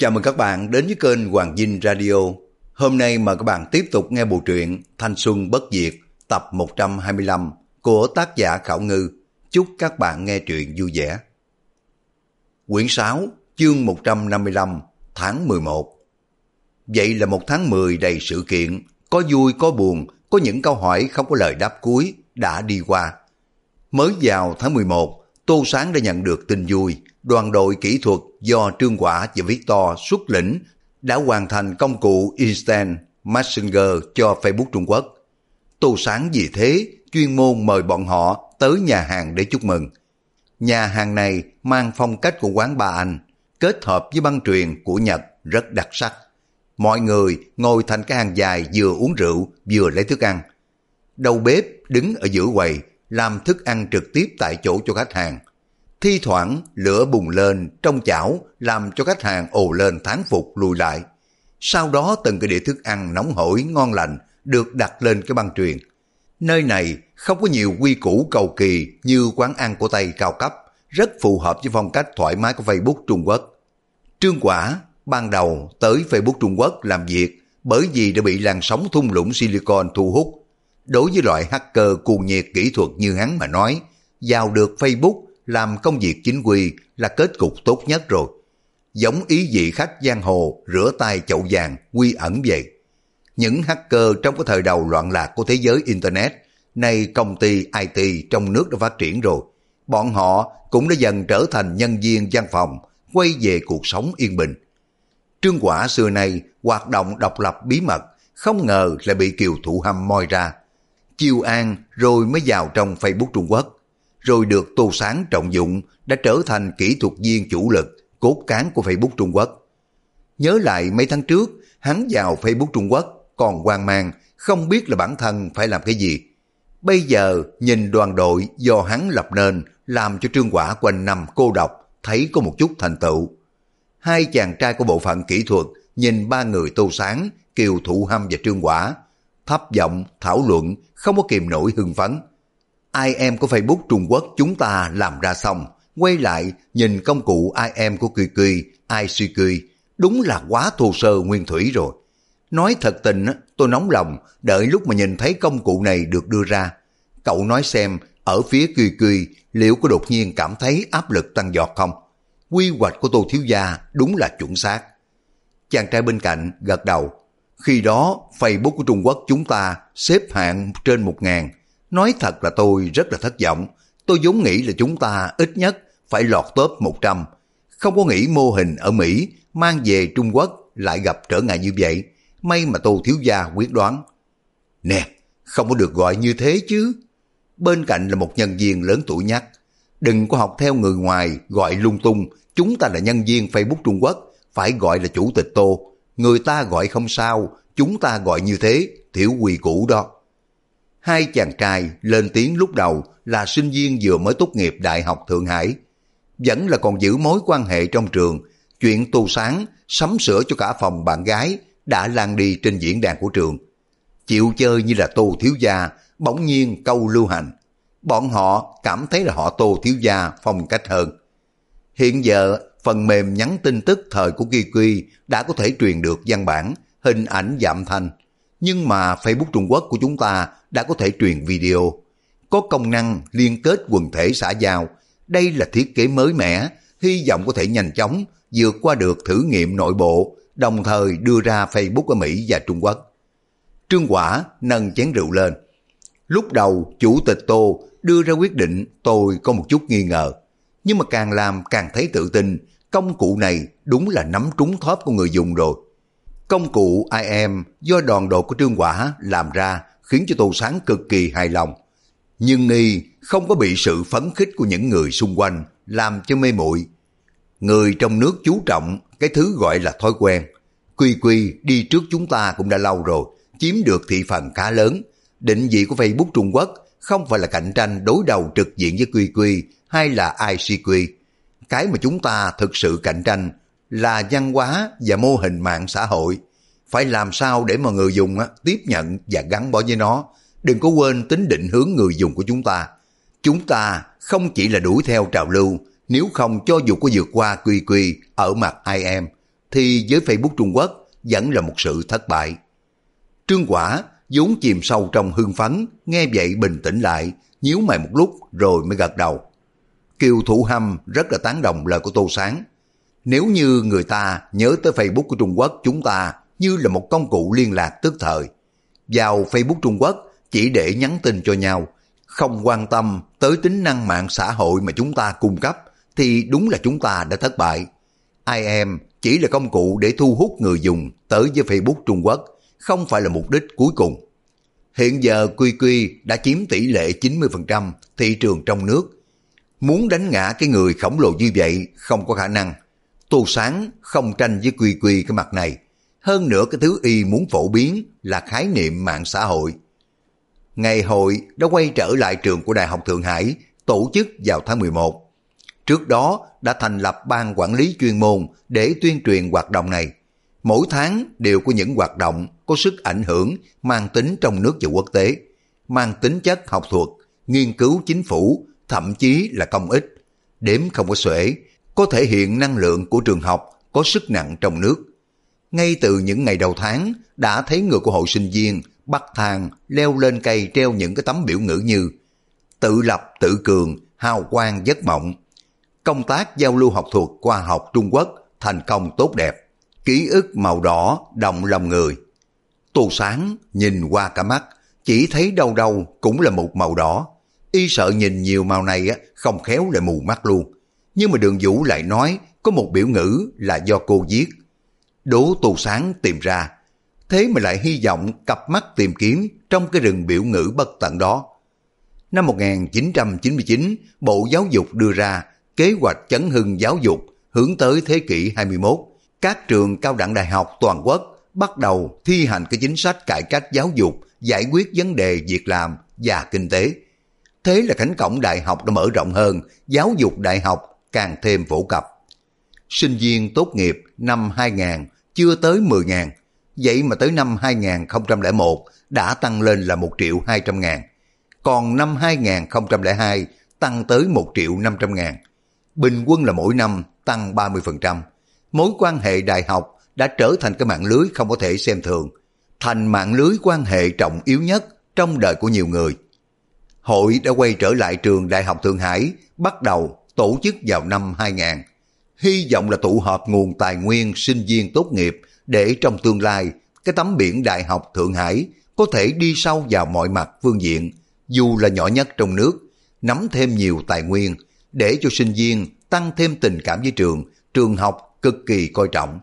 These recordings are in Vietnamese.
Chào mừng các bạn đến với kênh Hoàng Dinh Radio. Hôm nay mời các bạn tiếp tục nghe bộ truyện Thanh Xuân Bất Diệt tập 125 của tác giả Khảo Ngư. Chúc các bạn nghe truyện vui vẻ. Quyển 6, chương 155, tháng 11. Vậy là một tháng 10 đầy sự kiện, có vui có buồn, có những câu hỏi không có lời đáp cuối đã đi qua. Mới vào tháng 11, Tô Sáng đã nhận được tin vui. Đoàn đội kỹ thuật do Trương Quả và Victor xuất lĩnh đã hoàn thành công cụ Instant Messenger cho Facebook Trung Quốc. Tô Sáng vì thế chuyên môn mời bọn họ tới nhà hàng để chúc mừng. Nhà hàng này mang phong cách của quán Ba Anh, kết hợp với băng truyền của Nhật rất đặc sắc. Mọi người ngồi thành cái hàng dài vừa uống rượu vừa lấy thức ăn. Đầu bếp đứng ở giữa quầy làm thức ăn trực tiếp tại chỗ cho khách hàng. Thi thoảng lửa bùng lên trong chảo làm cho khách hàng ồ lên thán phục lùi lại. Sau đó từng cái đĩa thức ăn nóng hổi ngon lành được đặt lên cái băng truyền. Nơi này không có nhiều quy củ cầu kỳ như quán ăn của Tây cao cấp, rất phù hợp với phong cách thoải mái của Facebook Trung Quốc. Trương Quả ban đầu tới Facebook Trung Quốc làm việc bởi vì đã bị làn sóng thung lũng Silicon thu hút. Đối với loại hacker cuồng nhiệt kỹ thuật như hắn mà nói, vào được Facebook làm công việc chính quy là kết cục tốt nhất rồi. Giống ý vị khách giang hồ rửa tay chậu vàng quy ẩn vậy. Những hacker trong cái thời đầu loạn lạc của thế giới Internet, nay công ty IT trong nước đã phát triển rồi. Bọn họ cũng đã dần trở thành nhân viên văn phòng, quay về cuộc sống yên bình. Trương Quả xưa nay hoạt động độc lập bí mật, không ngờ lại bị Kiều Thụ Hâm moi ra. Chiêu an rồi mới vào trong Facebook Trung Quốc. Rồi được Tô Sáng trọng dụng đã trở thành kỹ thuật viên chủ lực, cốt cán của Facebook Trung Quốc. Nhớ lại mấy tháng trước, hắn vào Facebook Trung Quốc còn hoang mang, không biết là bản thân phải làm cái gì. Bây giờ nhìn đoàn đội do hắn lập nên làm cho Trương Quả quanh năm cô độc, thấy có một chút thành tựu. Hai chàng trai của bộ phận kỹ thuật nhìn ba người Tô Sáng, Kiều Thụ Hâm và Trương Quả, thấp giọng thảo luận, không có kìm nổi hưng phấn. IM của Facebook Trung Quốc chúng ta làm ra xong, quay lại nhìn công cụ IM của QQ, ICQ, đúng là quá thô sơ nguyên thủy rồi. Nói thật tình, tôi nóng lòng, đợi lúc mà nhìn thấy công cụ này được đưa ra. Cậu nói xem, ở phía QQ liệu có đột nhiên cảm thấy áp lực tăng giọt không? Quy hoạch của Tô thiếu gia đúng là chuẩn xác. Chàng trai bên cạnh gật đầu. Khi đó, Facebook của Trung Quốc chúng ta xếp hạng trên 1000. Nói thật là tôi rất là thất vọng. Tôi vốn nghĩ là chúng ta ít nhất phải lọt top 100. Không có nghĩ mô hình ở Mỹ mang về Trung Quốc lại gặp trở ngại như vậy. May mà Tô thiếu gia quyết đoán. Nè, không có được gọi như thế chứ. Bên cạnh là một nhân viên lớn tuổi nhắc. Đừng có học theo người ngoài gọi lung tung. Chúng ta là nhân viên Facebook Trung Quốc, phải gọi là chủ tịch Tô. Người ta gọi không sao, chúng ta gọi như thế, thiếu quy củ đó. Hai chàng trai lên tiếng lúc đầu là sinh viên vừa mới tốt nghiệp Đại học Thượng Hải. Vẫn là còn giữ mối quan hệ trong trường. Chuyện Tô Sáng sắm sửa cho cả phòng bạn gái đã lan đi trên diễn đàn của trường. Chịu chơi như là Tô thiếu gia, bỗng nhiên câu lưu hành. Bọn họ cảm thấy là họ Tô thiếu gia phong cách hơn. Hiện giờ phần mềm nhắn tin tức thời của QQ đã có thể truyền được văn bản, hình ảnh và âm thanh. Nhưng mà Facebook Trung Quốc của chúng ta đã có thể truyền video, có công năng liên kết quần thể xã giao. Đây là thiết kế mới mẻ, hy vọng có thể nhanh chóng vượt qua được thử nghiệm nội bộ, đồng thời đưa ra Facebook ở Mỹ và Trung Quốc. Trương Quả nâng chén rượu lên. Lúc đầu chủ tịch Tô đưa ra quyết định tôi có một chút nghi ngờ, nhưng mà càng làm càng thấy tự tin, công cụ này đúng là nắm trúng thóp của người dùng rồi. Công cụ IM do đoàn đội của Trương Quả làm ra khiến cho Tô Sáng cực kỳ hài lòng. Nhưng y không có bị sự phấn khích của những người xung quanh làm cho mê muội. Người trong nước chú trọng cái thứ gọi là thói quen. QQ đi trước chúng ta cũng đã lâu rồi, chiếm được thị phần khá lớn. Định vị của Facebook Trung Quốc không phải là cạnh tranh đối đầu trực diện với QQ hay là ICQ. Cái mà chúng ta thực sự cạnh tranh là văn hóa và mô hình mạng xã hội. Phải làm sao để mà người dùng tiếp nhận và gắn bó với nó. Đừng có quên tính định hướng người dùng của chúng ta. Chúng ta không chỉ là đuổi theo trào lưu, nếu không cho dù có vượt qua QQ ở mặt IM, thì với Facebook Trung Quốc vẫn là một sự thất bại. Trương Quả vốn chìm sâu trong hưng phấn, nghe vậy bình tĩnh lại, nhíu mày một lúc rồi mới gật đầu. Kiều Thụ Hâm rất là tán đồng lời của Tô Sáng. Nếu như người ta nhớ tới Facebook của Trung Quốc chúng ta như là một công cụ liên lạc tức thời, vào Facebook Trung Quốc chỉ để nhắn tin cho nhau, không quan tâm tới tính năng mạng xã hội mà chúng ta cung cấp, thì đúng là chúng ta đã thất bại. IM chỉ là công cụ để thu hút người dùng tới với Facebook Trung Quốc, không phải là mục đích cuối cùng. Hiện giờ QQ đã chiếm tỷ lệ 90% thị trường trong nước. Muốn đánh ngã cái người khổng lồ như vậy không có khả năng. Tô Sáng không tranh với QQ cái mặt này. Hơn nữa cái thứ y muốn phổ biến là khái niệm mạng xã hội. Ngày hội đã quay trở lại trường của Đại học Thượng Hải, tổ chức vào tháng 11. Trước đó đã thành lập ban quản lý chuyên môn để tuyên truyền hoạt động này. Mỗi tháng đều có những hoạt động có sức ảnh hưởng mang tính trong nước và quốc tế, mang tính chất học thuật, nghiên cứu chính phủ, thậm chí là công ích. Đếm không có xuể, có thể hiện năng lượng của trường học có sức nặng trong nước. Ngay từ những ngày đầu tháng đã thấy người của hội sinh viên bắt thang leo lên cây treo những cái tấm biểu ngữ như tự lập tự cường, hào quang giấc mộng. Công tác giao lưu học thuật khoa học Trung Quốc thành công tốt đẹp. Ký ức màu đỏ động lòng người. Tô Sáng nhìn qua cả mắt, chỉ thấy đâu đâu cũng là một màu đỏ. Y sợ nhìn nhiều màu này không khéo lại mù mắt luôn. Nhưng mà Đường Vũ lại nói có một biểu ngữ là do cô viết. Đố Tô Sáng tìm ra. Thế mà lại hy vọng cặp mắt tìm kiếm trong cái rừng biểu ngữ bất tận đó. Năm 1999, Bộ Giáo dục đưa ra kế hoạch chấn hưng giáo dục hướng tới thế kỷ 21. Các trường cao đẳng đại học toàn quốc bắt đầu thi hành cái chính sách cải cách giáo dục, giải quyết vấn đề việc làm và kinh tế. Thế là cánh cổng đại học đã mở rộng hơn, giáo dục đại học càng thêm phổ cập. Sinh viên tốt nghiệp năm 2000 chưa tới 10.000, vậy mà tới năm 2001 đã tăng lên là 1.200.000. Còn năm 2002 tăng tới 1.500.000. Bình quân là mỗi năm tăng 30%. Mối quan hệ đại học đã trở thành cái mạng lưới không có thể xem thường, thành mạng lưới quan hệ trọng yếu nhất trong đời của nhiều người. Hội đã quay trở lại trường Đại học Thượng Hải, bắt đầu tổ chức vào năm 2000. Hy vọng là tụ họp nguồn tài nguyên sinh viên tốt nghiệp để trong tương lai cái tấm biển Đại học Thượng Hải có thể đi sâu vào mọi mặt phương diện, dù là nhỏ nhất trong nước, nắm thêm nhiều tài nguyên để cho sinh viên tăng thêm tình cảm với trường học cực kỳ coi trọng.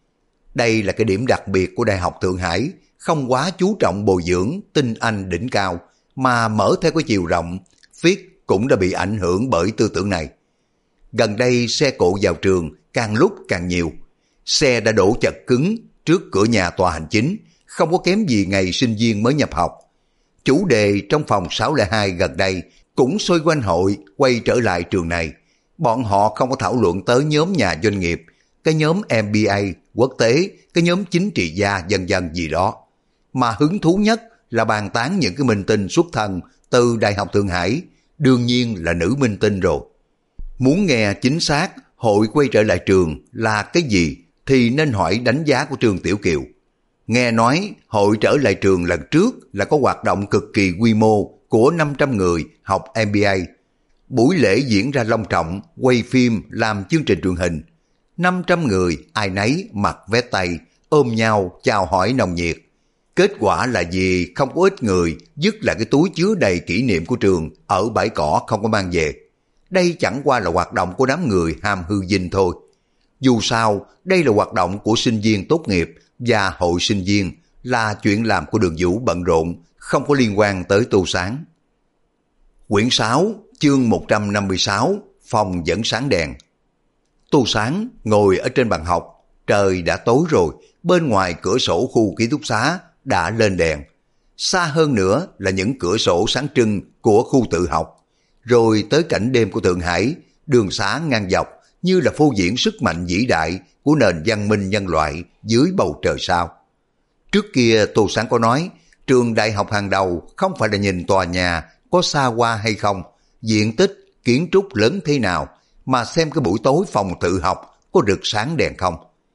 Đây là cái điểm đặc biệt của Đại học Thượng Hải, không quá chú trọng bồi dưỡng tinh anh đỉnh cao, mà mở theo cái chiều rộng. Viết cũng đã bị ảnh hưởng bởi tư tưởng này. Gần đây xe cộ vào trường càng lúc càng nhiều. Xe đã đổ chật cứng trước cửa nhà tòa hành chính, không có kém gì ngày sinh viên mới nhập học. Chủ đề trong phòng 602 gần đây cũng xoay quanh hội quay trở lại trường này. Bọn họ không có thảo luận tới nhóm nhà doanh nghiệp, cái nhóm MBA quốc tế, cái nhóm chính trị gia vân vân gì đó. Mà hứng thú nhất là bàn tán những cái minh tinh xuất thân từ Đại học Thượng Hải, đương nhiên là nữ minh tinh rồi. Muốn nghe chính xác hội quay trở lại trường là cái gì thì nên hỏi đánh giá của Trương Tiểu Kiều. Nghe nói hội trở lại trường lần trước là có hoạt động cực kỳ quy mô của 500 người học MBA. Buổi lễ diễn ra long trọng, quay phim, làm chương trình truyền hình. 500 người ai nấy mặc vest tay, ôm nhau chào hỏi nồng nhiệt. Kết quả là gì không có ít người dứt lại cái túi chứa đầy kỷ niệm của trường ở bãi cỏ không có mang về. Đây chẳng qua là hoạt động của đám người ham hư vinh thôi. Dù sao, đây là hoạt động của sinh viên tốt nghiệp và hội sinh viên, là chuyện làm của Đường Vũ bận rộn, không có liên quan tới Tô Sáng. Quyển 6, chương 156, phòng vẫn sáng đèn. Tô Sáng ngồi ở trên bàn học, trời đã tối rồi, bên ngoài cửa sổ khu ký túc xá đã lên đèn. Xa hơn nữa là những cửa sổ sáng trưng của khu tự học. Rồi tới cảnh đêm của Thượng Hải, đường xá ngang dọc như là phô diễn sức mạnh vĩ đại của nền văn minh nhân loại dưới bầu trời sao. Trước kia Tô Sáng có nói, trường đại học hàng đầu không phải là nhìn tòa nhà có xa hoa hay không, diện tích, kiến trúc lớn thế nào, mà xem cái buổi tối phòng tự học có rực sáng đèn không.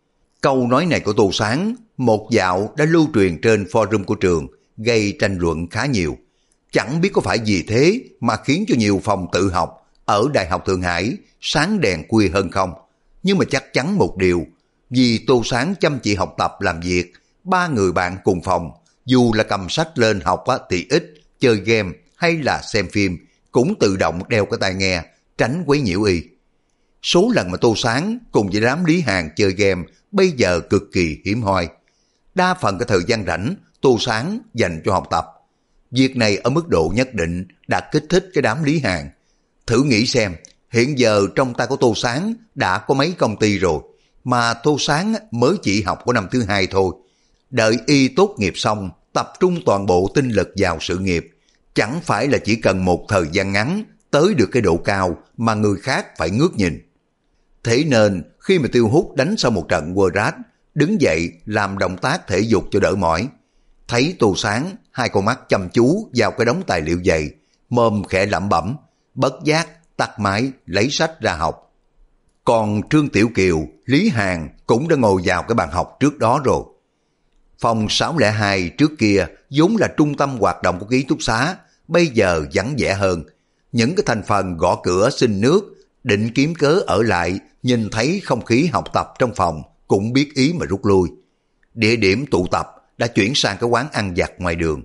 Câu nói này của Tô Sáng một dạo đã lưu truyền trên forum của trường, gây tranh luận khá nhiều. Chẳng biết có phải vì thế mà khiến cho nhiều phòng tự học ở Đại học Thượng Hải sáng đèn khuya hơn không. Nhưng mà chắc chắn một điều, vì Tô Sáng chăm chỉ học tập làm việc, ba người bạn cùng phòng, dù là cầm sách lên học thì ít, chơi game hay là xem phim, cũng tự động đeo cái tai nghe, tránh quấy nhiễu y. Số lần mà Tô Sáng cùng với đám Lý Hàn chơi game bây giờ cực kỳ hiếm hoi. Đa phần cái thời gian rảnh Tô Sáng dành cho học tập. Việc này ở mức độ nhất định đã kích thích cái đám Lý Hàn. Thử nghĩ xem, hiện giờ trong tay của Tô Sáng đã có mấy công ty rồi, mà Tô Sáng mới chỉ học có năm thứ hai thôi. Đợi y tốt nghiệp xong, tập trung toàn bộ tinh lực vào sự nghiệp, chẳng phải là chỉ cần một thời gian ngắn tới được cái độ cao mà người khác phải ngước nhìn. Thế nên khi mà Tiêu Hút đánh sau một trận World, đứng dậy làm động tác thể dục cho đỡ mỏi. Thấy Tô Sáng hai con mắt chăm chú vào cái đống tài liệu dày, mồm khẽ lẩm bẩm, bất giác tắt máy lấy sách ra học. Còn Trương Tiểu Kiều, Lý Hàn cũng đã ngồi vào cái bàn học trước đó rồi. Phòng 602 trước kia vốn là trung tâm hoạt động của ký túc xá, bây giờ vắng vẻ hơn. Những cái thành phần gõ cửa xin nước, định kiếm cớ ở lại, nhìn thấy không khí học tập trong phòng cũng biết ý mà rút lui. Địa điểm tụ tập đã chuyển sang cái quán ăn vặt ngoài đường.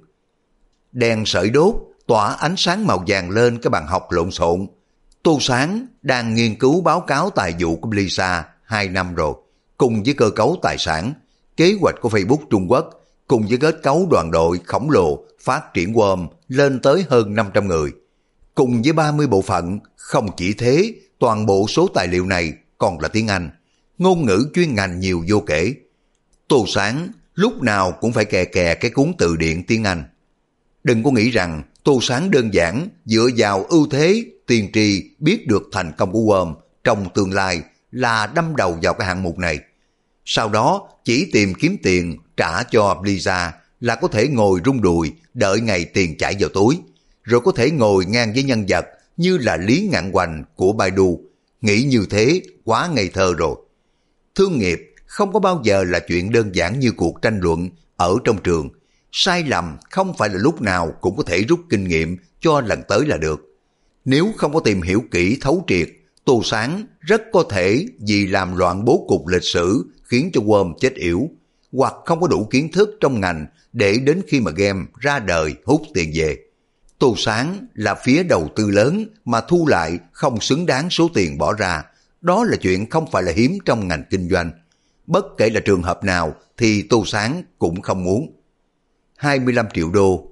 Đèn sợi đốt tỏa ánh sáng màu vàng lên cái bàn học lộn xộn. Tô Sáng đang nghiên cứu báo cáo tài vụ của Lisa 2 năm rồi, cùng với cơ cấu tài sản, kế hoạch của Facebook Trung Quốc, cùng với kết cấu đoàn đội khổng lồ phát triển Worm lên tới hơn 500 người. Cùng với 30 bộ phận, không chỉ thế, toàn bộ số tài liệu này còn là tiếng Anh, ngôn ngữ chuyên ngành nhiều vô kể. Tô Sáng lúc nào cũng phải kè kè cái cuốn từ điển tiếng Anh. Đừng có nghĩ rằng Tô Sáng đơn giản dựa vào ưu thế tiên tri biết được thành công của Worm trong tương lai là đâm đầu vào cái hạng mục này. Sau đó chỉ tìm kiếm tiền trả cho Lisa là có thể ngồi rung đùi đợi ngày tiền chảy vào túi, rồi có thể ngồi ngang với nhân vật như là Lý Ngạn Hoành của Baidu. Nghĩ như thế quá ngây thơ rồi. Thương nghiệp không có bao giờ là chuyện đơn giản như cuộc tranh luận ở trong trường. Sai lầm không phải là lúc nào cũng có thể rút kinh nghiệm cho lần tới là được. Nếu không có tìm hiểu kỹ thấu triệt, Tô Sáng rất có thể vì làm loạn bố cục lịch sử khiến cho Worm chết yểu, hoặc không có đủ kiến thức trong ngành để đến khi mà game ra đời hút tiền về. Tô Sáng là phía đầu tư lớn mà thu lại không xứng đáng số tiền bỏ ra. Đó là chuyện không phải là hiếm trong ngành kinh doanh. Bất kể là trường hợp nào thì Tô Sáng cũng không muốn. 25 triệu đô,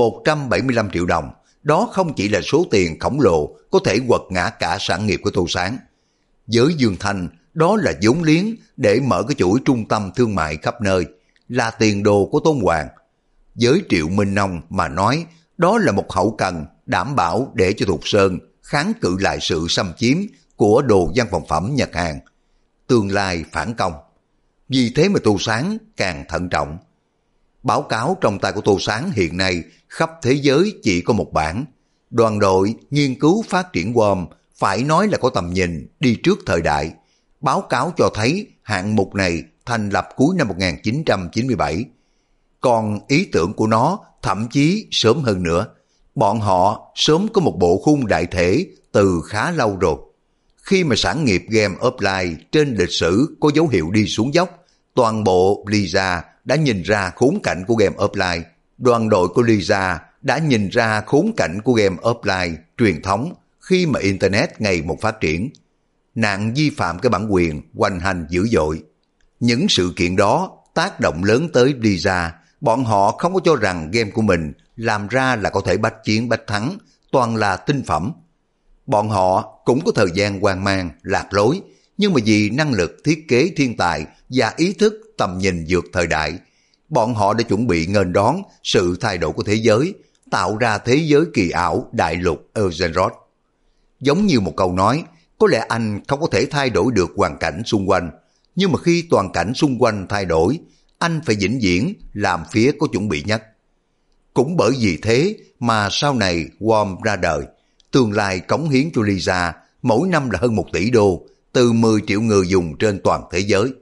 175 triệu đồng, đó không chỉ là số tiền khổng lồ có thể quật ngã cả sản nghiệp của Tô Sáng. Với Dương Thanh, đó là vốn liếng để mở cái chuỗi trung tâm thương mại khắp nơi, là tiền đồ của Tôn Hoàng. Với Triệu Minh Nông mà nói, đó là một hậu cần đảm bảo để cho Thục Sơn kháng cự lại sự xâm chiếm của đồ văn phòng phẩm Nhật Hàn, tương lai phản công. Vì thế mà Tô Sáng càng thận trọng. Báo cáo trong tay của Tô Sáng hiện nay khắp thế giới chỉ có một bản. Đoàn đội nghiên cứu phát triển Worm phải nói là có tầm nhìn đi trước thời đại. Báo cáo cho thấy hạng mục này thành lập cuối năm 1997. Còn ý tưởng của nó thậm chí sớm hơn nữa. Bọn họ sớm có một bộ khung đại thể từ khá lâu rồi. Khi mà sản nghiệp game offline trên lịch sử có dấu hiệu đi xuống dốc, toàn bộ Lisa đã nhìn ra khốn cảnh của game offline. Đoàn đội của Lisa đã nhìn ra khốn cảnh của game offline truyền thống khi mà Internet ngày một phát triển. Nạn vi phạm cái bản quyền hoành hành dữ dội. Những sự kiện đó tác động lớn tới Lisa. Bọn họ không có cho rằng game của mình làm ra là có thể bách chiến bách thắng, toàn là tinh phẩm. Bọn họ cũng có thời gian hoang mang, lạc lối, nhưng mà vì năng lực thiết kế thiên tài và ý thức tầm nhìn vượt thời đại, bọn họ đã chuẩn bị nghênh đón sự thay đổi của thế giới, tạo ra thế giới kỳ ảo đại lục Eugenrod. Giống như một câu nói, có lẽ anh không có thể thay đổi được hoàn cảnh xung quanh, nhưng mà khi toàn cảnh xung quanh thay đổi, anh phải vĩnh viễn làm phía có chuẩn bị nhất. Cũng bởi vì thế mà sau này Worm ra đời, tương lai cống hiến cho Lisa mỗi năm là hơn 1 tỷ đô, từ 10 triệu người dùng trên toàn thế giới.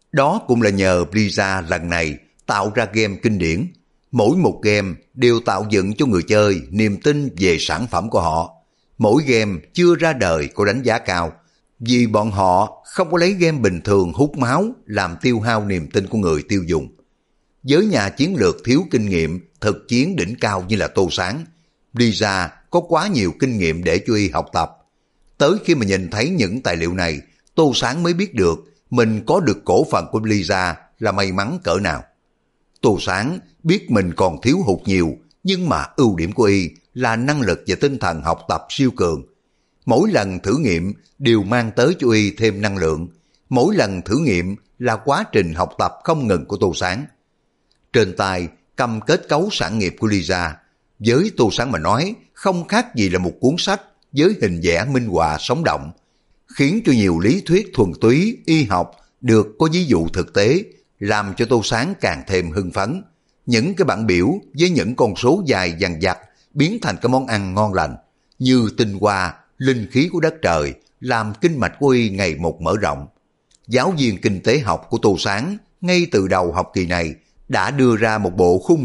Đó cũng là nhờ Blizzard lần này tạo ra game kinh điển. Mỗi một game đều tạo dựng cho người chơi niềm tin về sản phẩm của họ. Mỗi game chưa ra đời có đánh giá cao, vì bọn họ không có lấy game bình thường hút máu làm tiêu hao niềm tin của người tiêu dùng. Với nhà chiến lược thiếu kinh nghiệm thực chiến đỉnh cao như là Tô Sáng, Blizzard có quá nhiều kinh nghiệm để cho y học tập. Tới khi mà nhìn thấy những tài liệu này, Tô Sáng mới biết được mình có được cổ phần của Blizzard là may mắn cỡ nào. Tô Sáng biết mình còn thiếu hụt nhiều, nhưng mà ưu điểm của y là năng lực và tinh thần học tập siêu cường. Mỗi lần thử nghiệm đều mang tới cho y thêm năng lượng. Mỗi lần thử nghiệm là quá trình học tập không ngừng của Tô Sáng. Trên tay cầm kết cấu sản nghiệp của Lyra, với Tô Sáng mà nói không khác gì là một cuốn sách với hình vẽ minh họa sống động, khiến cho nhiều lý thuyết thuần túy y học được có ví dụ thực tế, làm cho Tô Sáng càng thêm hưng phấn. Những cái bảng biểu với những con số dài dằng dặc biến thành cái món ăn ngon lành, như tinh hoa, linh khí của đất trời, làm kinh mạch của y ngày một mở rộng. Giáo viên kinh tế học của Tô Sáng ngay từ đầu học kỳ này đã đưa ra một bộ khung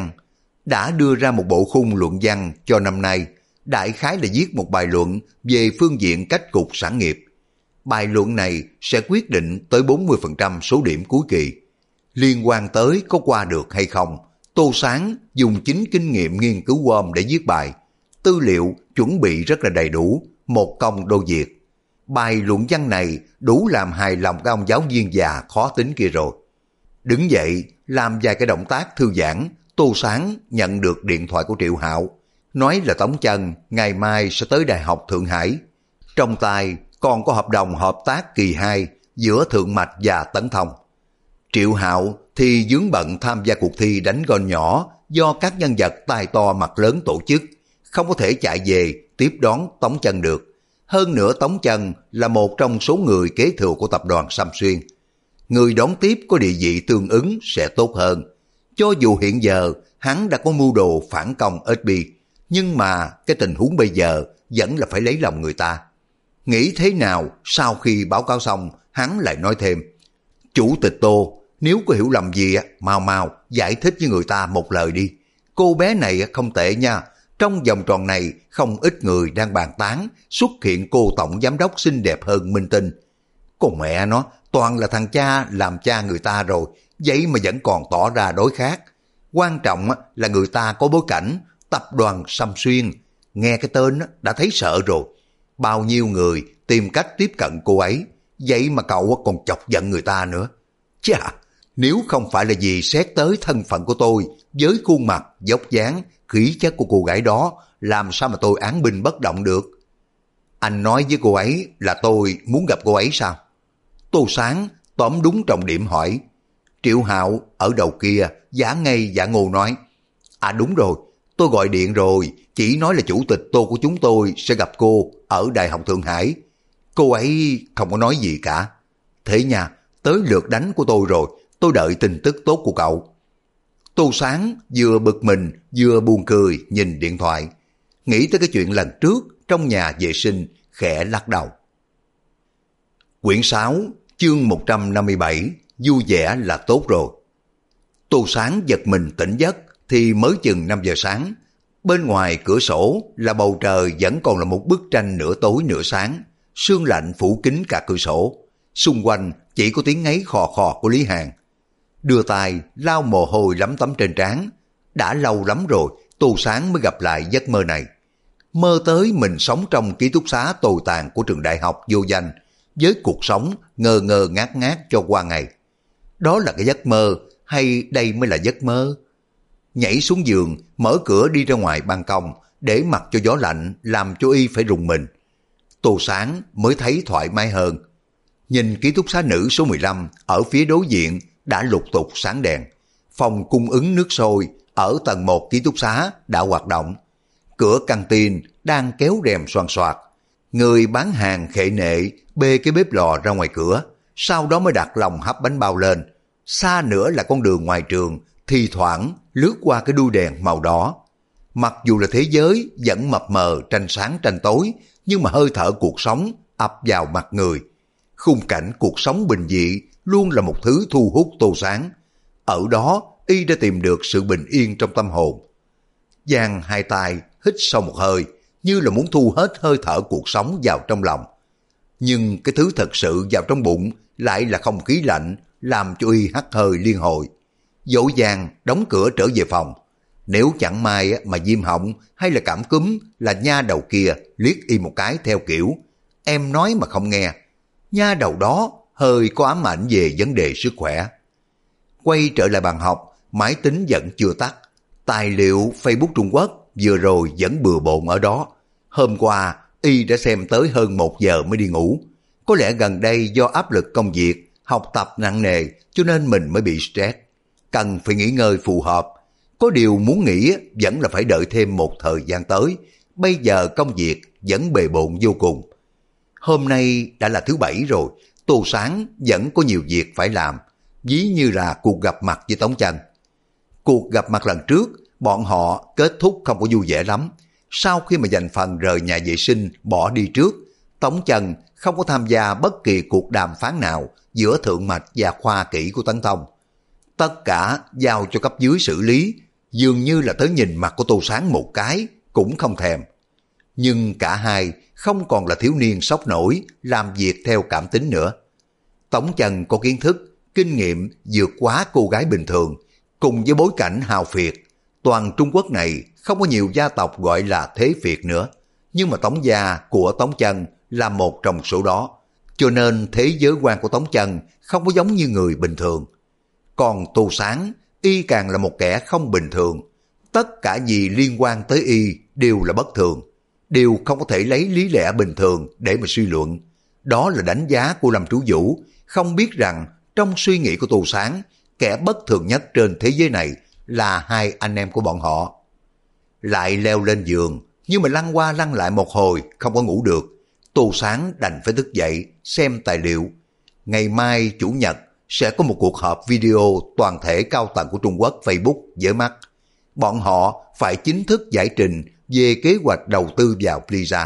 luận văn cho năm nay, đại khái là viết một bài luận về phương diện cách cục sản nghiệp. Bài luận này sẽ quyết định tới 40% số điểm cuối kỳ. Liên quan tới có qua được hay không, Tô Sáng dùng chính kinh nghiệm nghiên cứu gom để viết bài. Tư liệu chuẩn bị rất là đầy đủ, một công đôi việc. Bài luận văn này đủ làm hài lòng các ông giáo viên già khó tính kia rồi. Đứng dậy, làm vài cái động tác thư giãn, Tô Sáng nhận được điện thoại của Triệu Hạo, nói là Tống Chân ngày mai sẽ tới Đại học Thượng Hải. Trong tay còn có hợp đồng hợp tác kỳ 2 giữa Thượng Mạch và Tấn Thông. Triệu Hạo thì vướng bận tham gia cuộc thi đánh gôn nhỏ do các nhân vật tài to mặt lớn tổ chức, không có thể chạy về tiếp đón Tống Chân được. Hơn nữa Tống Chân là một trong số người kế thừa của tập đoàn Sâm Xuyên. Người đón tiếp có địa vị tương ứng sẽ tốt hơn. Cho dù hiện giờ hắn đã có mưu đồ phản công SB, nhưng mà cái tình huống bây giờ vẫn là phải lấy lòng người ta. Nghĩ thế nào sau khi báo cáo xong, hắn lại nói thêm: Chủ tịch Tô, nếu có hiểu lầm gì, mau giải thích với người ta một lời đi. Cô bé này không tệ nha. Trong vòng tròn này không ít người đang bàn tán xuất hiện cô tổng giám đốc xinh đẹp hơn Minh Tinh. Con mẹ nó, toàn là thằng cha làm cha người ta rồi, vậy mà vẫn còn tỏ ra đối khác. Quan trọng là người ta có bối cảnh, tập đoàn Sâm Xuyên. Nghe cái tên đã thấy sợ rồi. Bao nhiêu người tìm cách tiếp cận cô ấy, vậy mà cậu còn chọc giận người ta nữa. Chà, nếu không phải là vì xét tới thân phận của tôi với khuôn mặt, dốc dáng, khí chất của cô gái đó, làm sao mà tôi án binh bất động được. Anh nói với cô ấy là tôi muốn gặp cô ấy sao? Tô Sáng tóm đúng trọng điểm hỏi. Triệu Hạo ở đầu kia giả ngây giả ngô nói: À đúng rồi, tôi gọi điện rồi, chỉ nói là chủ tịch Tô của chúng tôi sẽ gặp cô ở Đại học Thượng Hải. Cô ấy không có nói gì cả. Thế nha, tới lượt đánh của tôi rồi, tôi đợi tin tức tốt của cậu. Tô Sáng vừa bực mình vừa buồn cười nhìn điện thoại, nghĩ tới cái chuyện lần trước trong nhà vệ sinh, khẽ lắc đầu. Quyển 6, chương 157, vui vẻ là tốt rồi. Tô Sáng giật mình tỉnh giấc thì mới chừng 5 giờ sáng. Bên ngoài cửa sổ là bầu trời vẫn còn là một bức tranh nửa tối nửa sáng, sương lạnh phủ kín cả cửa sổ. Xung quanh chỉ có tiếng ngáy khò khò của Lý Hàn. Đưa tay lau mồ hôi lấm tấm trên trán. Đã lâu lắm rồi Tô Sáng mới gặp lại giấc mơ này. Mơ tới mình sống trong ký túc xá tồi tàn của trường đại học vô danh, với cuộc sống ngơ ngơ ngát ngát cho qua ngày. Đó là cái giấc mơ hay đây mới là giấc mơ? Nhảy xuống giường, mở cửa đi ra ngoài ban công, để mặc cho gió lạnh làm cho y phải rùng mình. Tô Sáng mới thấy thoải mái hơn. Nhìn ký túc xá nữ số 15 ở phía đối diện đã lục tục sáng đèn. Phòng cung ứng nước sôi ở tầng 1 ký túc xá đã hoạt động. Cửa căng tin đang kéo rèm xoàn xoạc. Người bán hàng khệ nệ bê cái bếp lò ra ngoài cửa, sau đó mới đặt lòng hấp bánh bao lên. Xa nữa là con đường ngoài trường, thi thoảng lướt qua cái đuôi đèn màu đỏ. Mặc dù là thế giới vẫn mập mờ tranh sáng tranh tối, nhưng mà hơi thở cuộc sống ập vào mặt người. Khung cảnh cuộc sống bình dị luôn là một thứ thu hút Tô Sáng. Ở đó, y đã tìm được sự bình yên trong tâm hồn. Giang hai tay hít sâu một hơi, như là muốn thu hết hơi thở cuộc sống vào trong lòng. Nhưng cái thứ thật sự vào trong bụng lại là không khí lạnh, làm cho y hắt hơi liên hồi. Dỗ dàng đóng cửa trở về phòng. Nếu chẳng may mà viêm họng hay là cảm cúm là nha đầu kia liếc y một cái theo kiểu em nói mà không nghe. Nha đầu đó hơi có ám ảnh về vấn đề sức khỏe. Quay trở lại bàn học, máy tính vẫn chưa tắt. Tài liệu Facebook Trung Quốc vừa rồi vẫn bừa bộn ở đó. Hôm qua, y đã xem tới hơn 1 giờ mới đi ngủ. Có lẽ gần đây do áp lực công việc, học tập nặng nề cho nên mình mới bị stress. Cần phải nghỉ ngơi phù hợp. Có điều muốn nghỉ vẫn là phải đợi thêm một thời gian tới. Bây giờ công việc vẫn bề bộn vô cùng. Hôm nay đã là thứ Bảy rồi, Tô Sáng vẫn có nhiều việc phải làm. Ví như là cuộc gặp mặt với Tống Chanh. Cuộc gặp mặt lần trước, bọn họ kết thúc không có vui vẻ lắm. Sau khi mà giành phần rời nhà vệ sinh bỏ đi trước, Tống Chanh không có tham gia bất kỳ cuộc đàm phán nào giữa Thượng Mạch và khoa kỹ của Tấn Tông. Tất cả giao cho cấp dưới xử lý, dường như là tới nhìn mặt của Tô Sáng một cái cũng không thèm. Nhưng cả hai không còn là thiếu niên sốc nổi làm việc theo cảm tính nữa. Tống Chanh có kiến thức, kinh nghiệm vượt quá cô gái bình thường, cùng với bối cảnh hào phiệt. Toàn Trung Quốc này không có nhiều gia tộc gọi là thế phiệt nữa, nhưng mà Tống gia của Tống Chanh là một trong số đó, cho nên thế giới quan của Tống Chanh không có giống như người bình thường. Còn Tô Sáng, y càng là một kẻ không bình thường. Tất cả gì liên quan tới y đều là bất thường, đều không có thể lấy lý lẽ bình thường để mà suy luận. Đó là đánh giá của Lâm Trú Vũ, không biết rằng trong suy nghĩ của Tô Sáng, kẻ bất thường nhất trên thế giới này là hai anh em của bọn họ. Lại leo lên giường, nhưng mà lăn qua lăn lại một hồi không có ngủ được. Tô Sáng đành phải thức dậy xem tài liệu. Ngày mai Chủ nhật sẽ có một cuộc họp video toàn thể cao tầng của Trung Quốc Facebook với mắt. Bọn họ phải chính thức giải trình về kế hoạch đầu tư vào Pliza.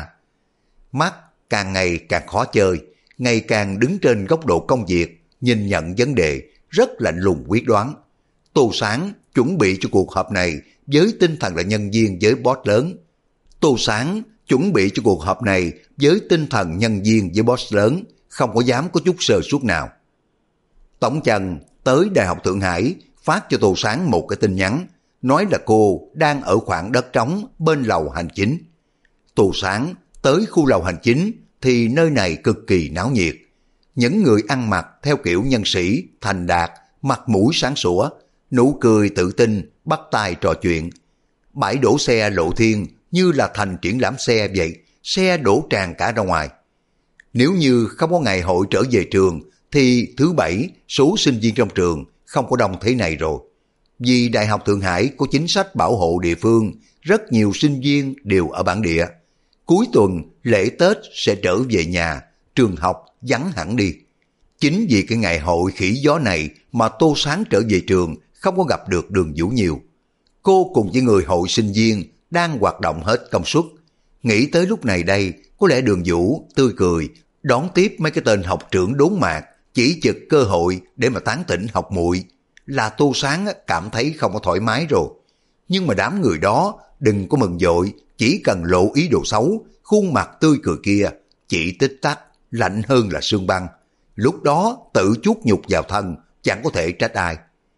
Mắt càng ngày càng khó chơi, ngày càng đứng trên góc độ công việc, nhìn nhận vấn đề, rất lạnh lùng quyết đoán. Tô Sáng chuẩn bị cho cuộc họp này với tinh thần là nhân viên với boss lớn. Tô Sáng chuẩn bị cho cuộc họp này với tinh thần nhân viên với boss lớn, không có dám có chút sơ suất nào. Tống Chanh tới Đại học Thượng Hải phát cho Tô Sáng một cái tin nhắn, nói là cô đang ở khoảng đất trống bên lầu hành chính. Tô Sáng tới khu lầu hành chính thì nơi này cực kỳ náo nhiệt. Những người ăn mặc theo kiểu nhân sĩ, thành đạt, mặt mũi sáng sủa, nụ cười tự tin, bắt tay trò chuyện. Bãi đổ xe lộ thiên như là thành triển lãm xe vậy, xe đổ tràn cả ra ngoài. Nếu như không có ngày hội trở về trường, thì thứ Bảy số sinh viên trong trường không có đông thế này rồi. Vì Đại học Thượng Hải có chính sách bảo hộ địa phương, rất nhiều sinh viên đều ở bản địa. Cuối tuần, lễ Tết sẽ trở về nhà, trường học vắng hẳn đi. Chính vì cái ngày hội khỉ gió này mà Tô Sáng trở về trường không có gặp được Đường Vũ nhiều. Cô cùng với người hội sinh viên đang hoạt động hết công suất. Nghĩ tới lúc này đây, có lẽ Đường Vũ tươi cười, đón tiếp mấy cái tên học trưởng đốn mạc, chỉ trực cơ hội để mà tán tỉnh học muội, là Tô Sáng cảm thấy không có thoải mái rồi. Nhưng mà đám người đó đừng có mừng vội, chỉ cần lộ ý đồ xấu, khuôn mặt tươi cười kia chỉ tích tắc, lạnh hơn là sương băng. Lúc đó tự chuốc nhục vào thân, chẳng có thể trách ai.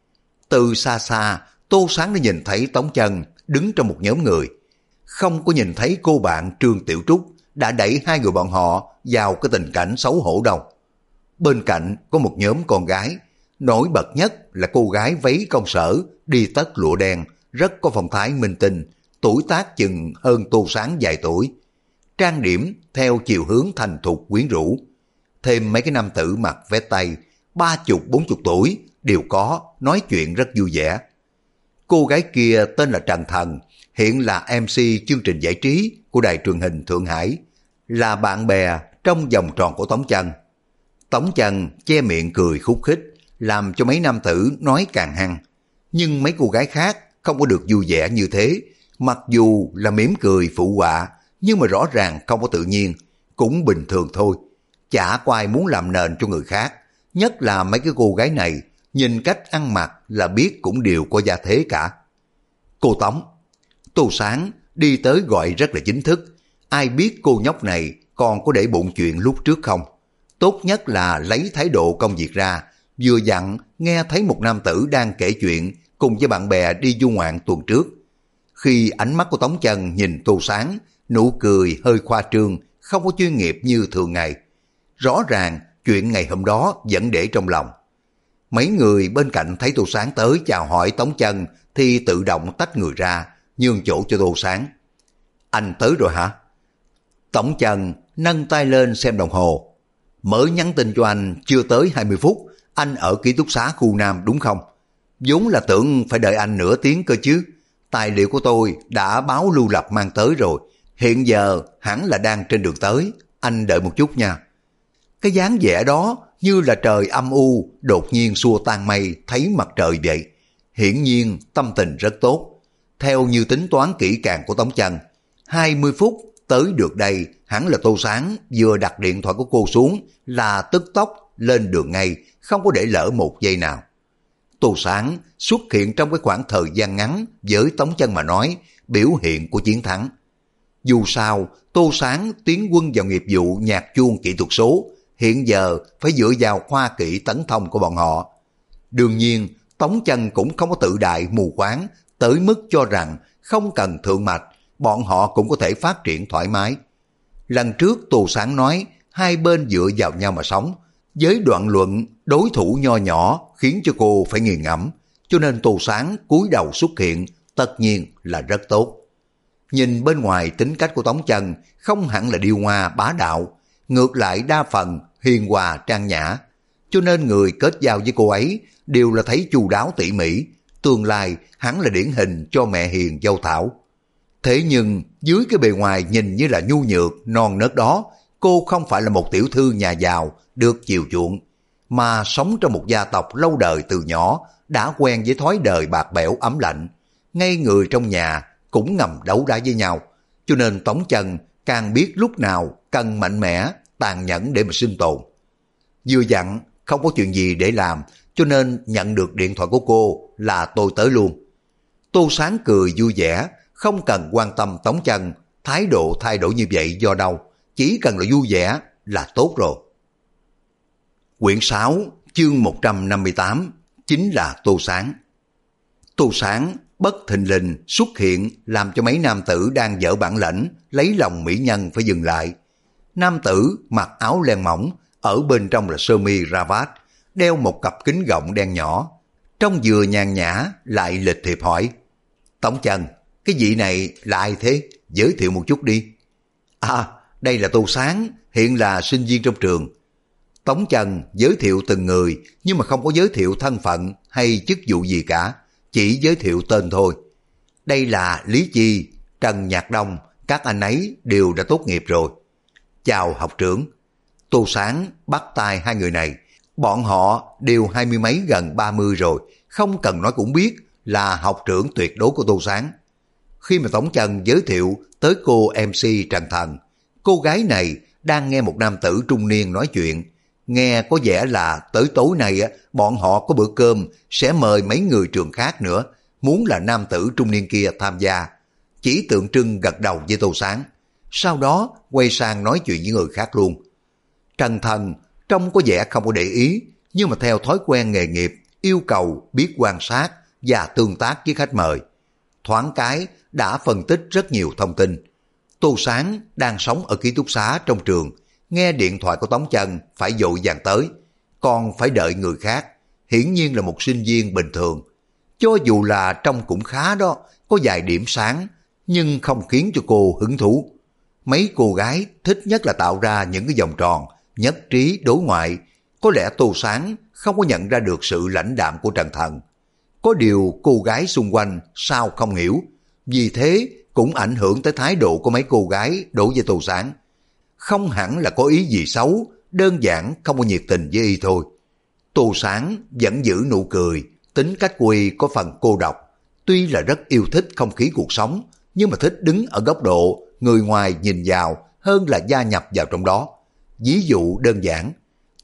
Từ xa xa, Tô Sáng đã nhìn thấy Tống Chanh đứng trong một nhóm người. Không có nhìn thấy cô bạn Trương Tiểu Trúc đã đẩy hai người bọn họ vào cái tình cảnh xấu hổ đâu. Bên cạnh có một nhóm con gái, nổi bật nhất là cô gái váy công sở, đi tất lụa đen, rất có phong thái minh tinh, tuổi tác chừng hơn Tô Sáng vài tuổi. Trang điểm theo chiều hướng thành thục quyến rũ. Thêm mấy cái nam tử mặc vest tay, 30-40 tuổi, đều có, nói chuyện rất vui vẻ. Cô gái kia tên là Trần Thần, hiện là MC chương trình giải trí của đài truyền hình Thượng Hải, là bạn bè trong vòng tròn của Tống Chanh. Tống Chanh che miệng cười khúc khích, làm cho mấy nam tử nói càng hăng. Nhưng mấy cô gái khác không có được vui vẻ như thế, mặc dù là mỉm cười phụ họa, nhưng mà rõ ràng không có tự nhiên, cũng bình thường thôi. Chả có ai muốn làm nền cho người khác, nhất là mấy cái cô gái này, nhìn cách ăn mặc là biết cũng đều có gia thế cả. Cô Tống. Tô Sáng đi tới gọi rất là chính thức, ai biết cô nhóc này còn có để bụng chuyện lúc trước không? Tốt nhất là lấy thái độ công việc ra, vừa dặn nghe thấy một nam tử đang kể chuyện cùng với bạn bè đi du ngoạn tuần trước. Khi ánh mắt của Tống Chân nhìn Tô Sáng, nụ cười hơi khoa trương, không có chuyên nghiệp như thường ngày. Rõ ràng chuyện ngày hôm đó vẫn để trong lòng. Mấy người bên cạnh thấy Tô Sáng tới chào hỏi Tống Chân thì tự động tách người ra, nhường chỗ cho Tô Sáng. Anh tới rồi hả? Tống Chân nâng tay lên xem đồng hồ. Mới nhắn tin cho anh chưa tới 20 phút, anh ở ký túc xá khu Nam đúng không? Vốn là tưởng phải đợi anh nửa tiếng cơ chứ. Tài liệu của tôi đã báo Lưu Lập mang tới rồi. Hiện giờ hẳn là đang trên đường tới. Anh đợi một chút nha. Cái dáng vẻ đó như là trời âm u, đột nhiên xua tan mây thấy mặt trời vậy. Hiển nhiên tâm tình rất tốt. Theo như tính toán kỹ càng của Tống Chân, 20 phút tới được đây, hẳn là Tô Sáng vừa đặt điện thoại của cô xuống là tức tốc lên đường ngay, không có để lỡ một giây nào. Tô Sáng xuất hiện trong cái khoảng thời gian ngắn với Tống Chân mà nói, biểu hiện của chiến thắng. Dù sao, Tô Sáng tiến quân vào nghiệp vụ nhạc chuông kỹ thuật số, hiện giờ phải dựa vào khoa kỹ tấn thông của bọn họ. Đương nhiên, Tống Chân cũng không có tự đại mù quáng, tới mức cho rằng không cần thượng mạch, bọn họ cũng có thể phát triển thoải mái. Lần trước Tô Sáng nói, hai bên dựa vào nhau mà sống, với đoạn luận đối thủ nho nhỏ khiến cho cô phải nghiền ngẫm, cho nên Tô Sáng cúi đầu xuất hiện tất nhiên là rất tốt. Nhìn bên ngoài tính cách của Tống Chân không hẳn là điêu ngoa bá đạo, ngược lại đa phần hiền hòa trang nhã, cho nên người kết giao với cô ấy đều là thấy chu đáo tỉ mỉ, tương lai hẳn là điển hình cho mẹ hiền dâu Thảo. Thế nhưng dưới cái bề ngoài nhìn như là nhu nhược, non nớt đó, cô không phải là một tiểu thư nhà giàu được chiều chuộng, mà sống trong một gia tộc lâu đời từ nhỏ, đã quen với thói đời bạc bẽo ấm lạnh. Ngay người trong nhà cũng ngầm đấu đá với nhau, cho nên Tống Chân càng biết lúc nào cần mạnh mẽ, tàn nhẫn để mà sinh tồn. Vừa dặn không có chuyện gì để làm, cho nên nhận được điện thoại của cô là tôi tới luôn. Tô Sáng cười vui vẻ, không cần quan tâm Tống Chân thái độ thay đổi như vậy do đâu, chỉ cần là vui vẻ là tốt rồi. Quyển 6, chương 158, chính là Tô Sáng. Tô Sáng bất thình lình xuất hiện làm cho mấy nam tử đang dở bản lãnh, lấy lòng mỹ nhân phải dừng lại. Nam tử mặc áo len mỏng, ở bên trong là sơ mi cravat, đeo một cặp kính gọng đen nhỏ. Trông vừa nhàn nhã lại lịch thiệp hỏi, Tống Chân, cái vị này là ai thế? Giới thiệu một chút đi. À, đây là Tô Sáng, hiện là sinh viên trong trường. Tống Chân giới thiệu từng người, nhưng mà không có giới thiệu thân phận hay chức vụ gì cả, chỉ giới thiệu tên thôi. Đây là Lý Chi, Trần Nhạc Đông, các anh ấy đều đã tốt nghiệp rồi. Chào học trưởng. Tô Sáng bắt tay hai người này, bọn họ đều 20 mấy gần 30 rồi, không cần nói cũng biết là học trưởng tuyệt đối của Tô Sáng. Khi mà Tống Chân giới thiệu tới cô MC Trần Thần, cô gái này đang nghe một nam tử trung niên nói chuyện, nghe có vẻ là tới tối nay bọn họ có bữa cơm sẽ mời mấy người trường khác nữa, muốn là nam tử trung niên kia tham gia. Chỉ tượng trưng gật đầu với Tô Sáng, sau đó quay sang nói chuyện với người khác luôn. Trần Thần trông có vẻ không có để ý, nhưng mà theo thói quen nghề nghiệp yêu cầu biết quan sát và tương tác với khách mời, thoáng cái đã phân tích rất nhiều thông tin. Tô Sáng đang sống ở ký túc xá trong trường, nghe điện thoại của Tống Chân phải vội vàng tới, còn phải đợi người khác, hiển nhiên là một sinh viên bình thường. Cho dù là trông cũng khá đó, có vài điểm sáng, nhưng không khiến cho cô hứng thú. Mấy cô gái thích nhất là tạo ra những cái vòng tròn, nhất trí đối ngoại. Có lẽ Tô Sáng không có nhận ra được sự lãnh đạm của Trần Thần. Có điều cô gái xung quanh sao không hiểu, vì thế cũng ảnh hưởng tới thái độ của mấy cô gái đối với Tô Sáng. Không hẳn là có ý gì xấu, đơn giản không có nhiệt tình với y thôi. Tô Sáng vẫn giữ nụ cười, tính cách của y có phần cô độc. Tuy là rất yêu thích không khí cuộc sống, nhưng mà thích đứng ở góc độ người ngoài nhìn vào hơn là gia nhập vào trong đó. Ví dụ đơn giản,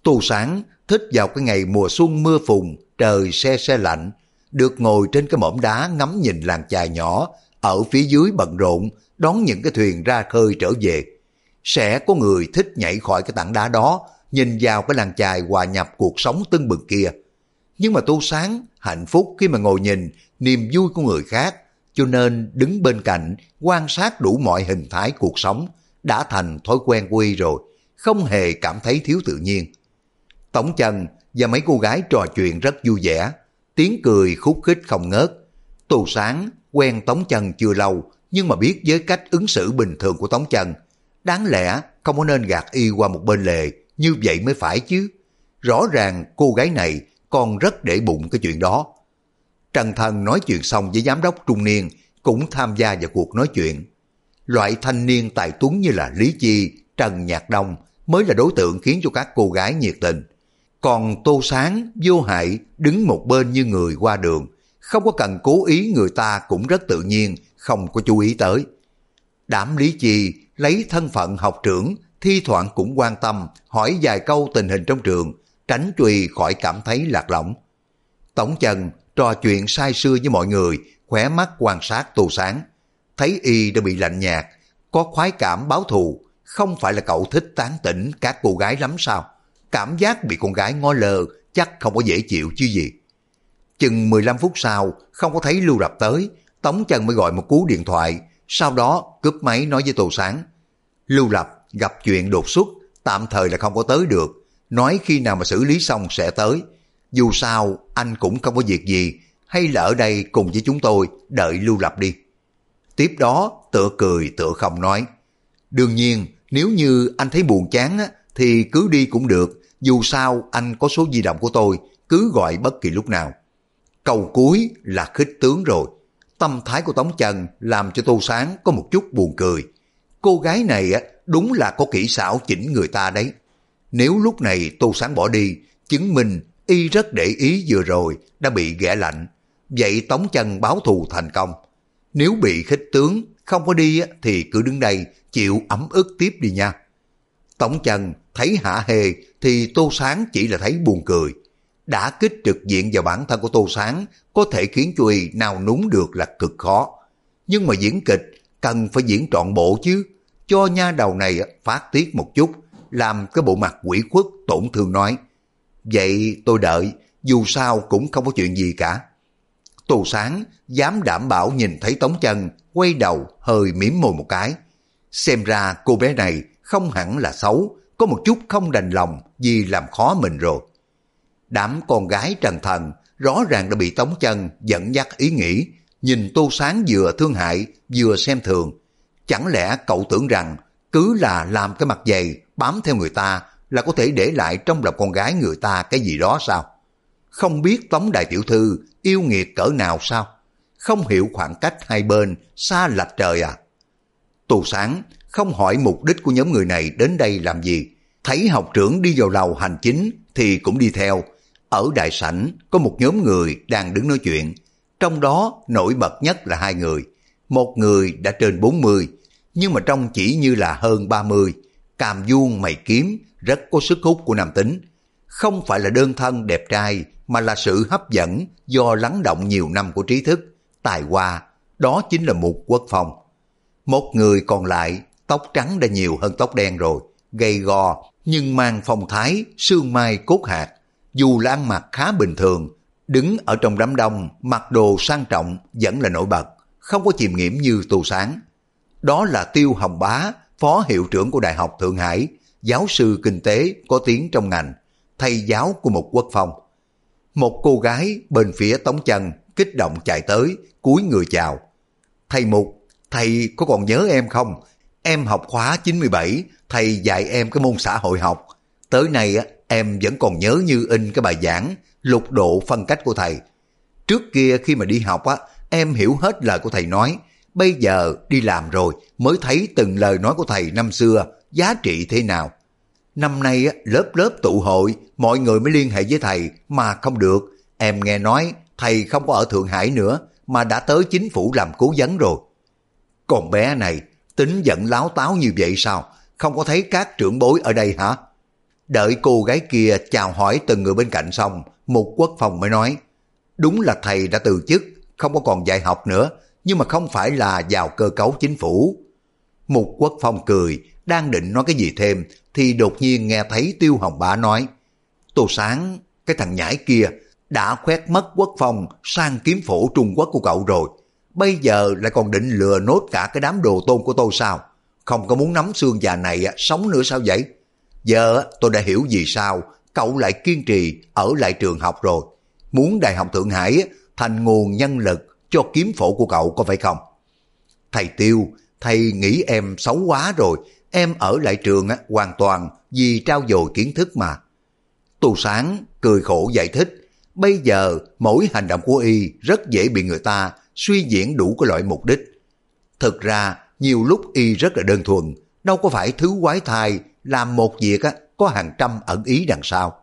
Tô Sáng thích vào cái ngày mùa xuân mưa phùn, trời se se lạnh, được ngồi trên cái mỏm đá ngắm nhìn làng chài nhỏ ở phía dưới bận rộn đón những cái thuyền ra khơi trở về. Sẽ có người thích nhảy khỏi cái tảng đá đó, nhìn vào cái làng chài hòa nhập cuộc sống tưng bừng kia. Nhưng mà Tô Sáng hạnh phúc khi mà ngồi nhìn niềm vui của người khác, cho nên đứng bên cạnh quan sát đủ mọi hình thái cuộc sống đã thành thói quen quy rồi, không hề cảm thấy thiếu tự nhiên. Tống Chân và mấy cô gái trò chuyện rất vui vẻ, tiếng cười khúc khích không ngớt. Tô Sáng quen Tống Chân chưa lâu, nhưng mà biết với cách ứng xử bình thường của Tống Chân, đáng lẽ không có nên gạt y qua một bên lề, như vậy mới phải chứ. Rõ ràng cô gái này còn rất để bụng cái chuyện đó. Trần Thần nói chuyện xong với giám đốc trung niên, cũng tham gia vào cuộc nói chuyện. Loại thanh niên tài tuấn như là Lý Chi, Trần Nhạc Đông mới là đối tượng khiến cho các cô gái nhiệt tình. Còn Tô Sáng vô hại đứng một bên như người qua đường, không có cần cố ý, người ta cũng rất tự nhiên, không có chú ý tới. Đám Lý Chi lấy thân phận học trưởng, thi thoảng cũng quan tâm, hỏi vài câu tình hình trong trường, tránh truy khỏi cảm thấy lạc lõng. Tống Chân trò chuyện say sưa với mọi người, khóe mắt quan sát Tô Sáng. Thấy y đã bị lạnh nhạt, có khoái cảm báo thù, không phải là cậu thích tán tỉnh các cô gái lắm sao? Cảm giác bị con gái ngó lơ chắc không có dễ chịu chứ gì. Chừng 15 phút sau, không có thấy Lưu Lập tới, Tống Chân mới gọi một cú điện thoại, sau đó cúp máy nói với Tô Sáng. Lưu Lập gặp chuyện đột xuất, tạm thời là không có tới được, nói khi nào mà xử lý xong sẽ tới. Dù sao anh cũng không có việc gì, hay là ở đây cùng với chúng tôi đợi Lưu Lập đi. Tiếp đó tựa cười tựa không nói, đương nhiên nếu như anh thấy buồn chán á, thì cứ đi cũng được, dù sao anh có số di động của tôi, cứ gọi bất kỳ lúc nào. Câu cuối là khích tướng rồi. Tâm thái của Tống Chân làm cho Tô Sáng có một chút buồn cười. Cô gái này á, đúng là có kỹ xảo chỉnh người ta đấy. Nếu lúc này Tô Sáng bỏ đi, chứng minh y rất để ý vừa rồi đã bị ghẻ lạnh. Vậy Tống Chân báo thù thành công. Nếu bị khích tướng, không có đi á, thì cứ đứng đây chịu ấm ức tiếp đi nha. Tống Chân thấy hả hê thì Tô Sáng chỉ là thấy buồn cười. Đã kích trực diện vào bản thân của Tô Sáng có thể khiến cho y nào núng được là cực khó. Nhưng mà diễn kịch cần phải diễn trọn bộ chứ. Cho nha đầu này phát tiết một chút, làm cái bộ mặt quỷ khuất tổn thương nói. Vậy tôi đợi, dù sao cũng không có chuyện gì cả. Tô Sáng dám đảm bảo nhìn thấy Tống Chân, quay đầu hơi mím môi một cái. Xem ra cô bé này không hẳn là xấu, có một chút không đành lòng vì làm khó mình rồi. Đám con gái Trần Thần rõ ràng đã bị Tống Chân dẫn dắt ý nghĩ, nhìn Tô Sáng vừa thương hại vừa xem thường. Chẳng lẽ cậu tưởng rằng cứ là làm cái mặt dày bám theo người ta là có thể để lại trong lòng con gái người ta cái gì đó sao? Không biết Tống đại tiểu thư yêu nghiệt cỡ nào sao? Không hiểu khoảng cách hai bên xa lệch trời à? Tô Sáng không hỏi mục đích của nhóm người này đến đây làm gì. Thấy học trưởng đi vào lầu hành chính thì cũng đi theo. Ở đại sảnh có một nhóm người đang đứng nói chuyện. Trong đó nổi bật nhất là hai người. Một người đã trên 40, nhưng mà trông chỉ như là hơn 30. Càm vuông mày kiếm, rất có sức hút của nam tính. Không phải là đơn thân đẹp trai, mà là sự hấp dẫn do lắng động nhiều năm của trí thức, tài hoa. Đó chính là Mục Quốc Phong. Một người còn lại, tóc trắng đã nhiều hơn tóc đen rồi, gầy gò, nhưng mang phong thái, xương mai cốt hạt. Dù là ăn mặc khá bình thường, đứng ở trong đám đông, mặc đồ sang trọng vẫn là nổi bật, không có chìm nghiễm như Tô Sáng. Đó là Tiêu Hồng Bá, phó hiệu trưởng của Đại học Thượng Hải, giáo sư kinh tế có tiếng trong ngành, thầy giáo của Mục Quốc Phong. Một cô gái bên phía Tống Chân kích động chạy tới, cúi người chào. Thầy Mục, thầy có còn nhớ em không? Em học khóa 97, thầy dạy em cái môn xã hội học. Tới nay em vẫn còn nhớ như in cái bài giảng lục độ phân cách của thầy. Trước kia khi mà đi học em hiểu hết lời của thầy nói. Bây giờ đi làm rồi mới thấy từng lời nói của thầy năm xưa giá trị thế nào. Năm nay lớp lớp tụ hội, mọi người mới liên hệ với thầy mà không được. Em nghe nói thầy không có ở Thượng Hải nữa mà đã tới chính phủ làm cố vấn rồi. Con bé này tính giận láo táo như vậy sao? Không có thấy các trưởng bối ở đây hả? Đợi cô gái kia chào hỏi từng người bên cạnh xong, Mục Quốc Phong mới nói, đúng là thầy đã từ chức, không có còn dạy học nữa, nhưng mà không phải là vào cơ cấu chính phủ. Mục Quốc Phong cười, đang định nói cái gì thêm, thì đột nhiên nghe thấy Tiêu Hồng Bá nói, Tô Sáng, cái thằng nhãi kia đã khoét mất Quốc Phong sang kiếm phổ Trung Quốc của cậu rồi. Bây giờ lại còn định lừa nốt cả cái đám đồ tôn của tôi sao? Không có muốn nắm xương già này sống nữa sao vậy? Giờ tôi đã hiểu vì sao cậu lại kiên trì ở lại trường học rồi. Muốn Đại học Thượng Hải thành nguồn nhân lực cho kiếm phổ của cậu có phải không? Thầy Tiêu, thầy nghĩ em xấu quá rồi. Em ở lại trường hoàn toàn vì trau dồi kiến thức mà. Tô Sáng cười khổ giải thích. Bây giờ mỗi hành động của y rất dễ bị người ta suy diễn đủ cái loại mục đích. Thực ra nhiều lúc y rất là đơn thuần, đâu có phải thứ quái thai làm một việc có hàng trăm ẩn ý đằng sau.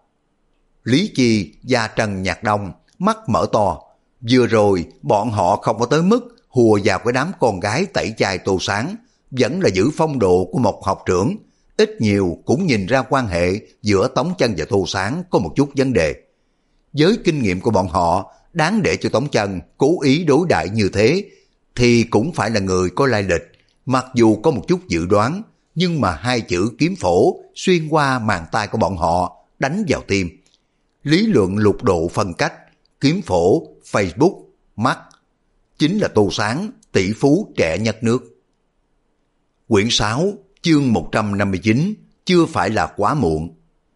Lý Chi và Trần Nhạc Đông mắt mở to. Vừa rồi bọn họ không có tới mức hùa vào cái đám con gái tẩy chai Tô Sáng, vẫn là giữ phong độ của một học trưởng. Ít nhiều cũng nhìn ra quan hệ giữa Tống Chân và Tô Sáng có một chút vấn đề. Với kinh nghiệm của bọn họ, đáng để cho Tống Chân cố ý đối đại như thế, thì cũng phải là người có lai lịch. Mặc dù có một chút dự đoán, nhưng mà hai chữ kiếm phổ xuyên qua màn tai của bọn họ đánh vào tim. Lý luận lục độ phân cách, kiếm phổ, Facebook, mắt, chính là Tô Sáng, tỷ phú trẻ nhất nước. Quyển 6, chương 159, chưa phải là quá muộn.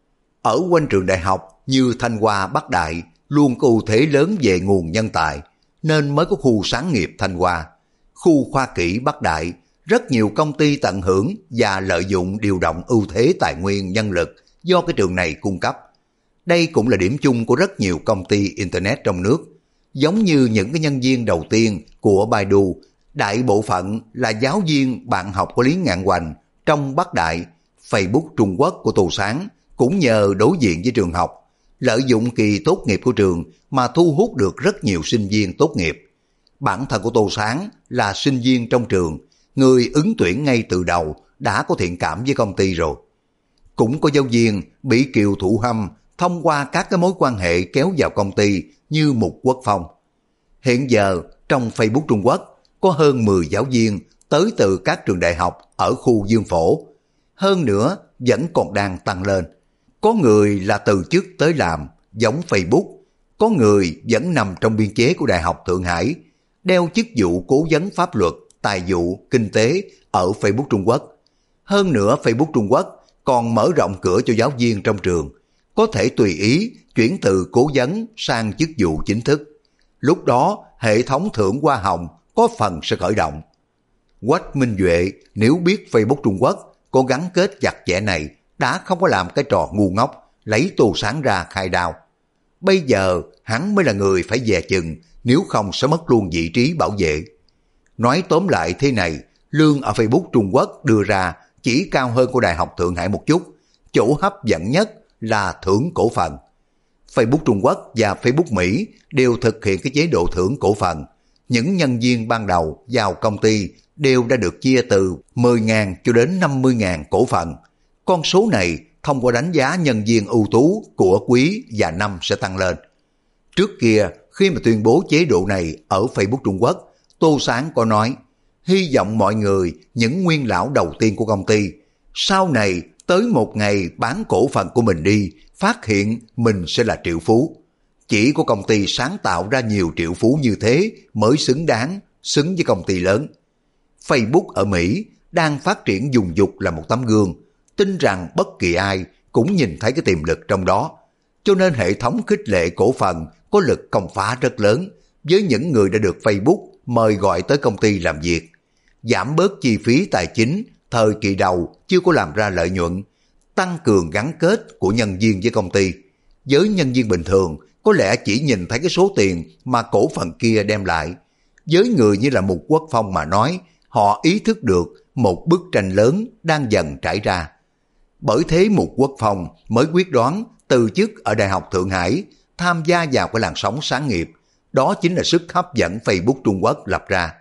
Ở quanh trường đại học như Thanh Hoa, Bắc Đại luôn có ưu thế lớn về nguồn nhân tài, nên mới có khu sáng nghiệp Thanh Hoa, khu khoa kỹ Bắc Đại. Rất nhiều công ty tận hưởng và lợi dụng điều động ưu thế tài nguyên nhân lực do cái trường này cung cấp. Đây cũng là điểm chung của rất nhiều công ty Internet trong nước. Giống như những cái nhân viên đầu tiên của Baidu, đại bộ phận là giáo viên bạn học của Lý Ngạn Hoành trong Bắc Đại. Facebook Trung Quốc của Tô Sáng cũng nhờ đối diện với trường học, lợi dụng kỳ tốt nghiệp của trường mà thu hút được rất nhiều sinh viên tốt nghiệp. Bản thân của Tô Sáng là sinh viên trong trường, người ứng tuyển ngay từ đầu đã có thiện cảm với công ty rồi. Cũng có giáo viên bị Kiều Thủ Hâm thông qua các cái mối quan hệ kéo vào công ty như Mục Quốc Phong. Hiện giờ trong Facebook Trung Quốc có hơn 10 giáo viên tới từ các trường đại học ở khu Dương Phổ. Hơn nữa vẫn còn đang tăng lên. Có người là từ chức tới làm giống Facebook, có người vẫn nằm trong biên chế của Đại học Thượng Hải, đeo chức vụ cố vấn pháp luật, tài vụ, kinh tế ở Facebook Trung Quốc. Hơn nữa Facebook Trung Quốc còn mở rộng cửa cho giáo viên trong trường, có thể tùy ý chuyển từ cố vấn sang chức vụ chính thức. Lúc đó hệ thống thưởng hoa hồng có phần sẽ khởi động. Quách Minh Duệ nếu biết Facebook Trung Quốc có gắn kết chặt chẽ này đã không có làm cái trò ngu ngốc lấy Tô Sáng ra khai đao. Bây giờ hắn mới là người phải dè chừng, nếu không sẽ mất luôn vị trí bảo vệ. Nói tóm lại thế này, lương ở Facebook Trung Quốc đưa ra chỉ cao hơn của Đại học Thượng Hải một chút, chỗ hấp dẫn nhất là thưởng cổ phần. Facebook Trung Quốc và Facebook Mỹ đều thực hiện cái chế độ thưởng cổ phần. Những nhân viên ban đầu vào công ty đều đã được chia từ 10.000 cho đến 50.000 cổ phần. Con số này thông qua đánh giá nhân viên ưu tú của quý và năm sẽ tăng lên. Trước kia khi mà tuyên bố chế độ này ở Facebook Trung Quốc, Tô Sáng có nói, hy vọng mọi người, những nguyên lão đầu tiên của công ty, sau này tới một ngày bán cổ phần của mình đi, phát hiện mình sẽ là triệu phú. Chỉ có công ty sáng tạo ra nhiều triệu phú như thế mới xứng đáng, xứng với công ty lớn. Facebook ở Mỹ đang phát triển dùng dục là một tấm gương, tin rằng bất kỳ ai cũng nhìn thấy cái tiềm lực trong đó. Cho nên hệ thống khích lệ cổ phần có lực công phá rất lớn với những người đã được Facebook mời gọi tới công ty làm việc. Giảm bớt chi phí tài chính thời kỳ đầu chưa có làm ra lợi nhuận, tăng cường gắn kết của nhân viên với công ty. Với nhân viên bình thường có lẽ chỉ nhìn thấy cái số tiền mà cổ phần kia đem lại. Với người như là Mục Quốc Phong mà nói, họ ý thức được một bức tranh lớn đang dần trải ra. Bởi thế Mục Quốc Phong mới quyết đoán từ chức ở Đại học Thượng Hải, tham gia vào cái làn sóng sáng nghiệp. Đó chính là sức hấp dẫn Facebook Trung Quốc lập ra.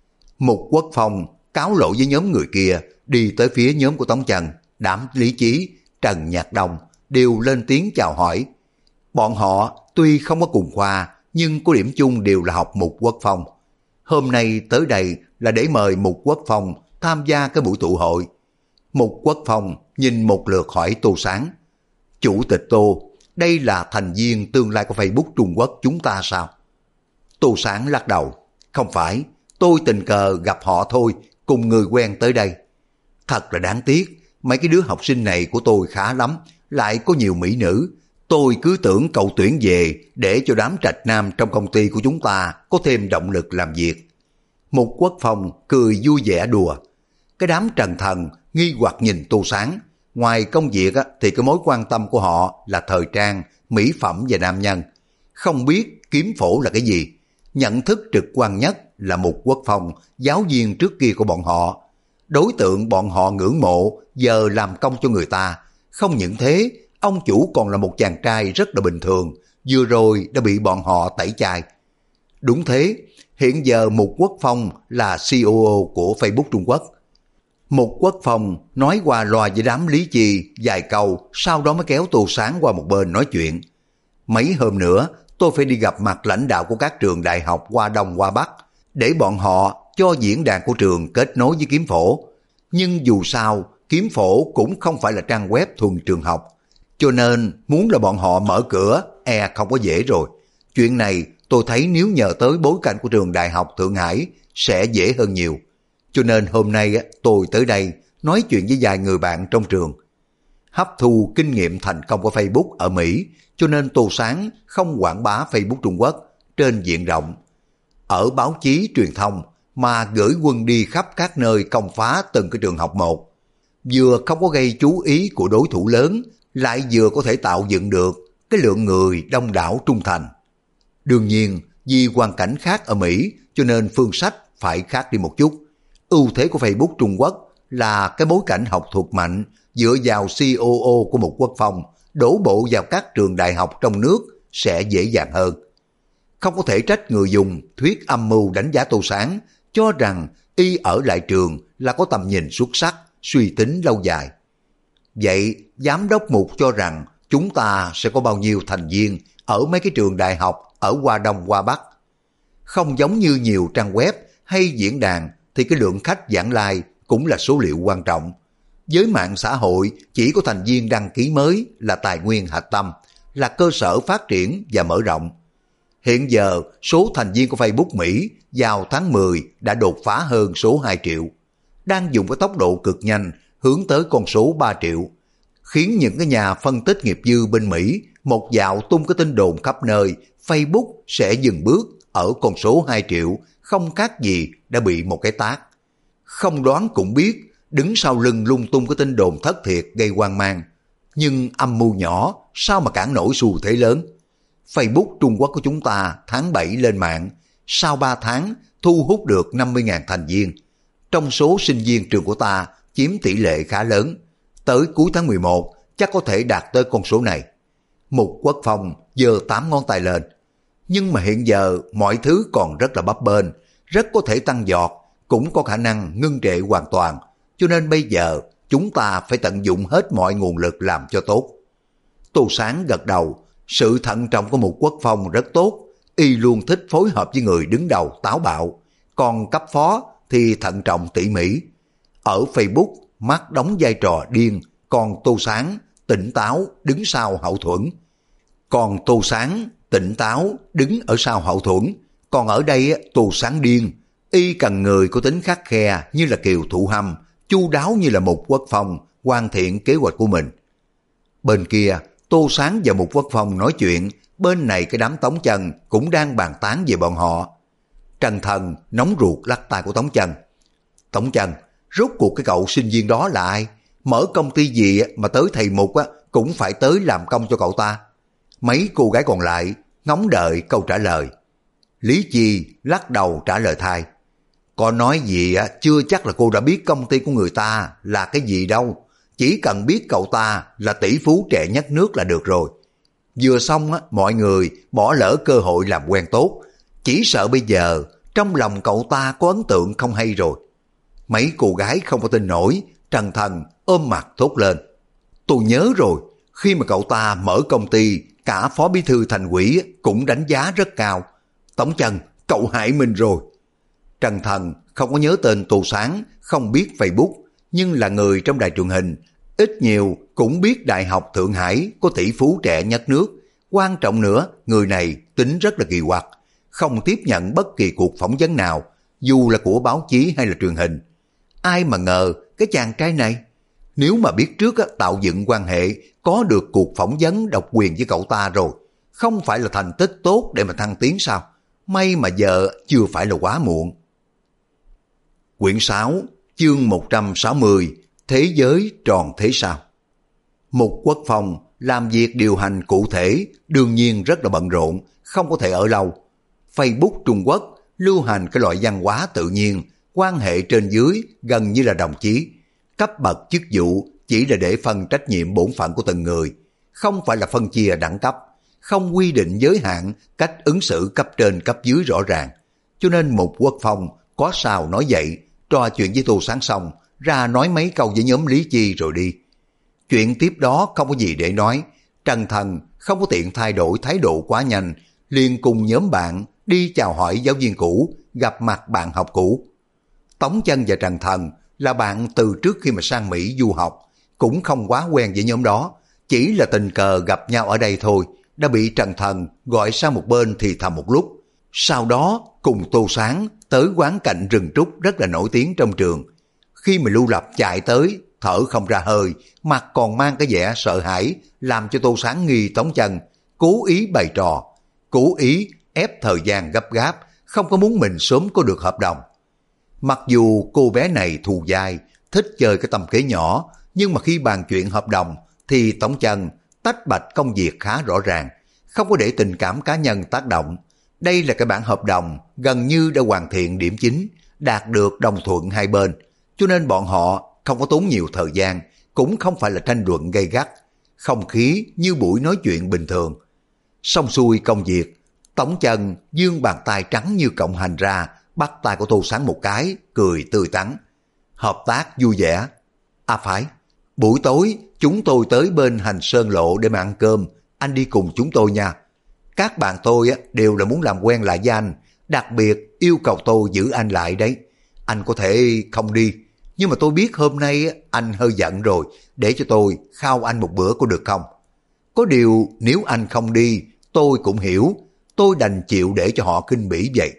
Mục Quốc Phong cáo lỗi với nhóm người kia, đi tới phía nhóm của Tống Chân, Đám Lý Chí, Trần Nhạc Đông, đều lên tiếng chào hỏi. Bọn họ tuy không có cùng khoa, nhưng có điểm chung đều là học Mục Quốc Phong. Hôm nay tới đây là để mời Mục Quốc Phong tham gia cái buổi tụ hội. Mục Quốc Phong nhìn một lượt hỏi Tô Sáng: Chủ tịch Tô, đây là thành viên tương lai của Facebook Trung Quốc chúng ta sao? Tô Sáng lắc đầu: Không phải, tôi tình cờ gặp họ thôi, cùng người quen tới đây. Thật là đáng tiếc, mấy cái đứa học sinh này của tôi khá lắm, lại có nhiều mỹ nữ. Tôi cứ tưởng cậu tuyển về để cho đám trạch nam trong công ty của chúng ta có thêm động lực làm việc. Mục Quốc Phong cười vui vẻ đùa. Cái đám Trần Thần nghi hoặc nhìn Tô Sáng. Ngoài công việc thì cái mối quan tâm của họ là thời trang, mỹ phẩm và nam nhân. Không biết kiếm phổ là cái gì. Nhận thức trực quan nhất là Mục Quốc Phong, giáo viên trước kia của bọn họ. Đối tượng bọn họ ngưỡng mộ giờ làm công cho người ta. Không những thế, ông chủ còn là một chàng trai rất là bình thường, vừa rồi đã bị bọn họ tẩy chay. Đúng thế, hiện giờ Mục Quốc Phong là COO của Facebook Trung Quốc. Mục Quốc Phong nói qua loa với đám Lý Chi vài câu, sau đó mới kéo Tô Sáng qua một bên nói chuyện. Mấy hôm nữa, tôi phải đi gặp mặt lãnh đạo của các trường đại học Hoa Đông Hoa Bắc, để bọn họ cho diễn đàn của trường kết nối với Kiếm Phổ. Nhưng dù sao, Kiếm Phổ cũng không phải là trang web thuần trường học, cho nên muốn là bọn họ mở cửa không có dễ rồi. Chuyện này tôi thấy nếu nhờ tới bối cảnh của trường đại học Thượng Hải sẽ dễ hơn nhiều. Cho nên hôm nay tôi tới đây nói chuyện với vài người bạn trong trường. Hấp thu kinh nghiệm thành công của Facebook ở Mỹ, cho nên Tô Sáng không quảng bá Facebook Trung Quốc trên diện rộng. Ở báo chí truyền thông mà gửi quân đi khắp các nơi công phá từng cái trường học một. Vừa không có gây chú ý của đối thủ lớn, lại vừa có thể tạo dựng được cái lượng người đông đảo trung thành. Đương nhiên, vì hoàn cảnh khác ở Mỹ, cho nên phương sách phải khác đi một chút. Ưu thế của Facebook Trung Quốc là cái bối cảnh học thuật mạnh, dựa vào COO của Mục Quốc Phong, đổ bộ vào các trường đại học trong nước sẽ dễ dàng hơn. Không có thể trách người dùng thuyết âm mưu đánh giá Tô Sáng, cho rằng y ở lại trường là có tầm nhìn xuất sắc, suy tính lâu dài. Vậy, giám đốc Mục cho rằng chúng ta sẽ có bao nhiêu thành viên ở mấy cái trường đại học ở Hoa Đông Hoa Bắc? Không giống như nhiều trang web hay diễn đàn thì cái lượng khách vãng lai cũng là số liệu quan trọng. Với mạng xã hội, chỉ có thành viên đăng ký mới là tài nguyên hạch tâm, là cơ sở phát triển và mở rộng. Hiện giờ, số thành viên của Facebook Mỹ vào tháng 10 đã đột phá hơn số 2 triệu. Đang dùng cái tốc độ cực nhanh hướng tới con số 3 triệu, khiến những cái nhà phân tích nghiệp dư bên Mỹ một dạo tung cái tin đồn khắp nơi Facebook sẽ dừng bước ở con số 2 triệu, không khác gì đã bị một cái tát. Không đoán cũng biết, đứng sau lưng lung tung cái tin đồn thất thiệt gây hoang mang. Nhưng âm mưu nhỏ, sao mà cản nổi xu thế lớn? Facebook Trung Quốc của chúng ta tháng 7 lên mạng, sau 3 tháng thu hút được 50.000 thành viên. Trong số sinh viên trường của ta chiếm tỷ lệ khá lớn, tới cuối tháng 11 chắc có thể đạt tới con số này. Mục Quốc Phong giơ 8 ngón tay lên. Nhưng mà hiện giờ mọi thứ còn rất là bấp bênh, rất có thể tăng giọt, cũng có khả năng ngưng trệ hoàn toàn. Cho nên bây giờ chúng ta phải tận dụng hết mọi nguồn lực làm cho tốt. Tô Sáng gật đầu, sự thận trọng của Mục Quốc Phong rất tốt, y luôn thích phối hợp với người đứng đầu táo bạo, còn cấp phó thì thận trọng tỉ mỉ. Ở Facebook, mắt đóng vai trò điên, còn Tô Sáng tỉnh táo đứng sau hậu thuẫn. Ở sau hậu thuẫn, còn ở đây Tô Sáng điên, y cần người có tính khắt khe như là Kiều Thụ Hâm, chu đáo như là Mục Quốc Phong, hoàn thiện kế hoạch của mình. Bên kia, Tô Sáng và Mục Quốc Phong nói chuyện, bên này cái đám Tống Chân cũng đang bàn tán về bọn họ. Trần Thần nóng ruột lắc tay của Tống Chân. Tống Chân, rốt cuộc cái cậu sinh viên đó là ai? Mở công ty gì mà tới thầy Mục cũng phải tới làm công cho cậu ta? Mấy cô gái còn lại ngóng đợi câu trả lời. Lý Chi lắc đầu trả lời thay. Có nói gì chưa chắc là cô đã biết công ty của người ta là cái gì đâu. Chỉ cần biết cậu ta là tỷ phú trẻ nhất nước là được rồi. Vừa xong mọi người bỏ lỡ cơ hội làm quen tốt. Chỉ sợ bây giờ trong lòng cậu ta có ấn tượng không hay rồi. Mấy cô gái không có tin nổi, Trần Thần ôm mặt thốt lên. Tôi nhớ rồi, Khi mà cậu ta mở công ty, cả phó bí thư thành ủy cũng đánh giá rất cao. Tống Chân, cậu hại mình rồi. Trần Thần không có nhớ tên Tô Sáng, không biết Facebook, nhưng là người trong đài truyền hình, ít nhiều cũng biết Đại học Thượng Hải có tỷ phú trẻ nhất nước. Quan trọng nữa, người này tính rất là kỳ quặc, không tiếp nhận bất kỳ cuộc phỏng vấn nào, dù là của báo chí hay là truyền hình. Ai mà ngờ cái chàng trai này, nếu mà biết trước tạo dựng quan hệ, có được cuộc phỏng vấn độc quyền với cậu ta rồi, không phải là thành tích tốt để mà thăng tiến sao? May mà giờ chưa phải là quá muộn. Quyển 6, chương 160, Thế giới tròn thế sao? Mục Quốc Phong làm việc điều hành cụ thể, đương nhiên rất là bận rộn, không có thể ở lâu. Facebook Trung Quốc lưu hành cái loại văn hóa tự nhiên, quan hệ trên dưới gần như là đồng chí. Cấp bậc chức vụ chỉ là để phân trách nhiệm bổn phận của từng người, không phải là phân chia đẳng cấp, không quy định giới hạn cách ứng xử cấp trên cấp dưới rõ ràng. Cho nên Mục Quốc Phong có sao nói vậy, trò chuyện với Tô Sáng xong, ra nói mấy câu với nhóm Lý Chi rồi đi. Chuyện tiếp đó không có gì để nói, Trần Thần không có tiện thay đổi thái độ quá nhanh, liền cùng nhóm bạn đi chào hỏi giáo viên cũ, gặp mặt bạn học cũ. Tống Chân và Trần Thần là bạn từ trước khi mà sang Mỹ du học, cũng không quá quen với nhóm đó, chỉ là tình cờ gặp nhau ở đây thôi, đã bị Trần Thần gọi sang một bên thì thầm một lúc. Sau đó cùng Tô Sáng tới quán cạnh rừng trúc rất là nổi tiếng trong trường. Khi mà Lưu Lập chạy tới, thở không ra hơi, mặt còn mang cái vẻ sợ hãi, làm cho Tô Sáng nghi Tống Chân cố ý bày trò, cố ý ép thời gian gấp gáp, không có muốn mình sớm có được hợp đồng. Mặc dù cô bé này thù dai, thích chơi cái tầm kế nhỏ, nhưng mà khi bàn chuyện hợp đồng thì Tống Chân tách bạch công việc khá rõ ràng, không có để tình cảm cá nhân tác động. Đây là cái bản hợp đồng gần như đã hoàn thiện điểm chính, đạt được đồng thuận hai bên, cho nên bọn họ không có tốn nhiều thời gian, cũng không phải là tranh luận gay gắt, không khí như buổi nói chuyện bình thường. Xong xuôi công việc, Tống Chân giương bàn tay trắng như cộng hành ra, bắt tay của Tô Sáng một cái, cười tươi tắn. Hợp tác vui vẻ. À phải, buổi tối chúng tôi tới bên Hành Sơn Lộ để mà ăn cơm, anh đi cùng chúng tôi nha. Các bạn tôi đều là muốn làm quen lại với anh, đặc biệt yêu cầu tôi giữ anh lại đấy. Anh có thể không đi, nhưng mà tôi biết hôm nay anh hơi giận rồi, để cho tôi khao anh một bữa có được không? Có điều nếu anh không đi, tôi cũng hiểu, tôi đành chịu để cho họ khinh bỉ vậy.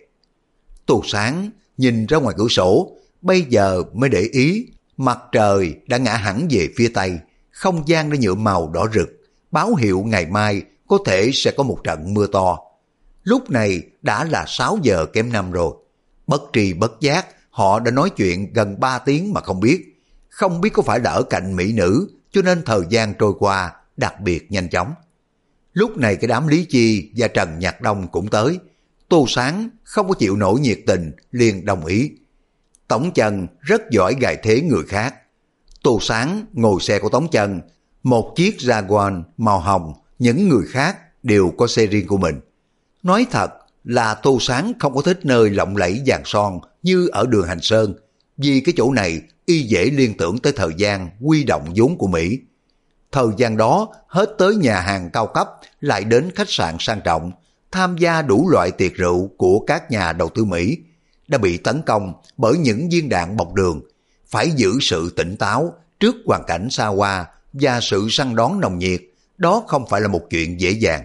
Tô Sáng nhìn ra ngoài cửa sổ, bây giờ mới để ý, mặt trời đã ngã hẳn về phía tây, không gian đã nhuộm màu đỏ rực, báo hiệu ngày mai có thể sẽ có một trận mưa to. Lúc này đã là 6 giờ kém 5 rồi. Bất tri bất giác, họ đã nói chuyện gần 3 tiếng mà không biết. Không biết có phải là ở cạnh mỹ nữ, cho nên thời gian trôi qua đặc biệt nhanh chóng. Lúc này cái đám Lý Chi và Trần Nhạc Đông cũng tới. Tô Sáng không có chịu nổi nhiệt tình, liền đồng ý. Tống Chân rất giỏi gài thế người khác. Tô Sáng ngồi xe của Tống Chân, một chiếc Jaguar màu hồng, những người khác đều có xe riêng của mình. Nói thật là Tô Sáng không có thích nơi lộng lẫy vàng son như ở đường Hành Sơn, vì cái chỗ này y dễ liên tưởng tới thời gian huy động vốn của Mỹ. Thời gian đó hết tới nhà hàng cao cấp, lại đến khách sạn sang trọng, tham gia đủ loại tiệc rượu của các nhà đầu tư Mỹ, đã bị tấn công bởi những viên đạn bọc đường, phải giữ sự tỉnh táo trước hoàn cảnh xa hoa và sự săn đón nồng nhiệt, đó không phải là một chuyện dễ dàng.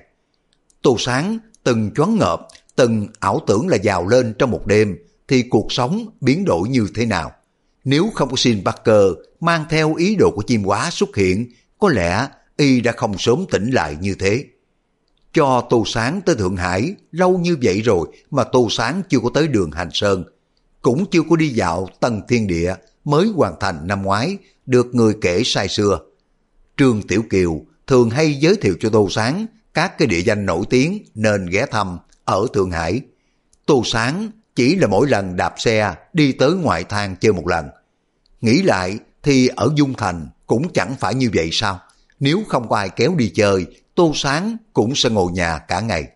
Tô Sáng từng choáng ngợp, từng ảo tưởng là giàu lên trong một đêm thì cuộc sống biến đổi như thế nào. Nếu không có Sin Parker mang theo ý đồ của chim hóa xuất hiện, có lẽ y đã không sớm tỉnh lại như thế. Cho Tô Sáng tới Thượng Hải lâu như vậy rồi mà Tô Sáng chưa có tới đường Hành Sơn, cũng chưa có đi dạo Tân Thiên Địa mới hoàn thành năm ngoái, được người kể sai xưa. Trương Tiểu Kiều thường hay giới thiệu cho Tô Sáng các cái địa danh nổi tiếng nên ghé thăm ở Thượng Hải. Tô Sáng chỉ là mỗi lần đạp xe đi tới ngoại thang chơi một lần. Nghĩ lại thì ở Dung Thành cũng chẳng phải như vậy sao? Nếu không có ai kéo đi chơi, Tô Sáng cũng sẽ ngồi nhà cả ngày.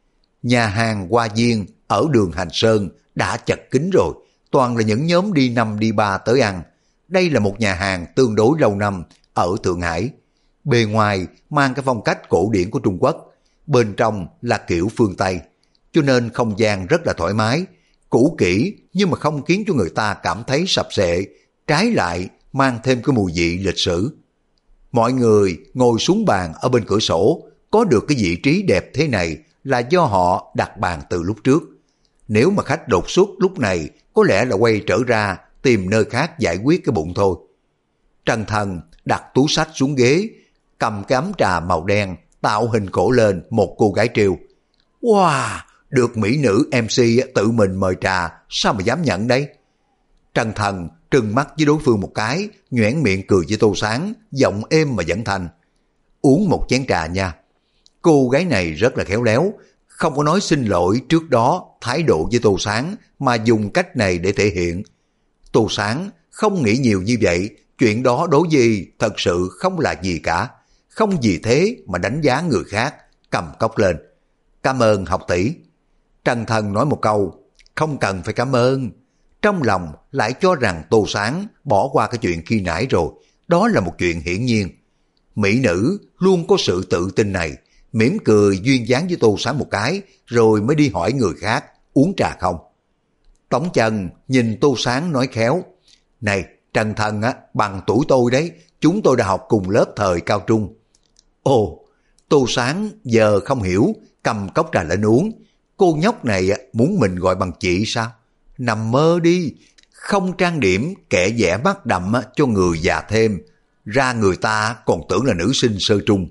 Nhà hàng Hoa Viên ở đường Hành Sơn đã chật kín rồi, toàn là những nhóm đi 5 đi 3 tới ăn. Đây là một nhà hàng tương đối lâu năm ở Thượng Hải. Bề ngoài mang cái phong cách cổ điển của Trung Quốc, bên trong là kiểu phương Tây, cho nên không gian rất là thoải mái, cũ kỹ nhưng mà không khiến cho người ta cảm thấy sập sệ, trái lại mang thêm cái mùi vị lịch sử. Mọi người ngồi xuống bàn ở bên cửa sổ, có được cái vị trí đẹp thế này là do họ đặt bàn từ lúc trước. Nếu mà khách đột xuất lúc này có lẽ là quay trở ra tìm nơi khác giải quyết cái bụng thôi. Trần Thần đặt túi sách xuống ghế, cầm cái ấm trà màu đen, tạo hình cổ lên một cô gái trêu. Wow, được mỹ nữ MC tự mình mời trà, sao mà dám nhận đấy? Trần Thần trừng mắt với đối phương một cái, nhoẻn miệng cười với Tô Sáng, giọng êm mà dẫn thành. Uống một chén trà nha. Cô gái này rất là khéo léo, không có nói xin lỗi trước đó thái độ với Tô Sáng mà dùng cách này để thể hiện. Tô Sáng không nghĩ nhiều như vậy, chuyện đó đối với thật sự không là gì cả. Không vì thế mà đánh giá người khác, cầm cốc lên. Cảm ơn học tỷ. Trần Thần nói một câu, không cần phải cảm ơn. Trong lòng lại cho rằng Tô Sáng bỏ qua cái chuyện khi nãy rồi, đó là một chuyện hiển nhiên. Mỹ nữ luôn có sự tự tin này, mỉm cười duyên dáng với Tô Sáng một cái, rồi mới đi hỏi người khác, uống trà không? Tống Trần nhìn Tô Sáng nói khéo, này Trần Thần á, bằng tuổi tôi đấy, chúng tôi đã học cùng lớp thời cao trung. Ồ, Tô Sáng giờ không hiểu, cầm cốc trà lên uống. Cô nhóc này muốn mình gọi bằng chị sao? Nằm mơ đi, không trang điểm kẻ vẽ mắt đậm cho người già thêm, ra người ta còn tưởng là nữ sinh sơ trung.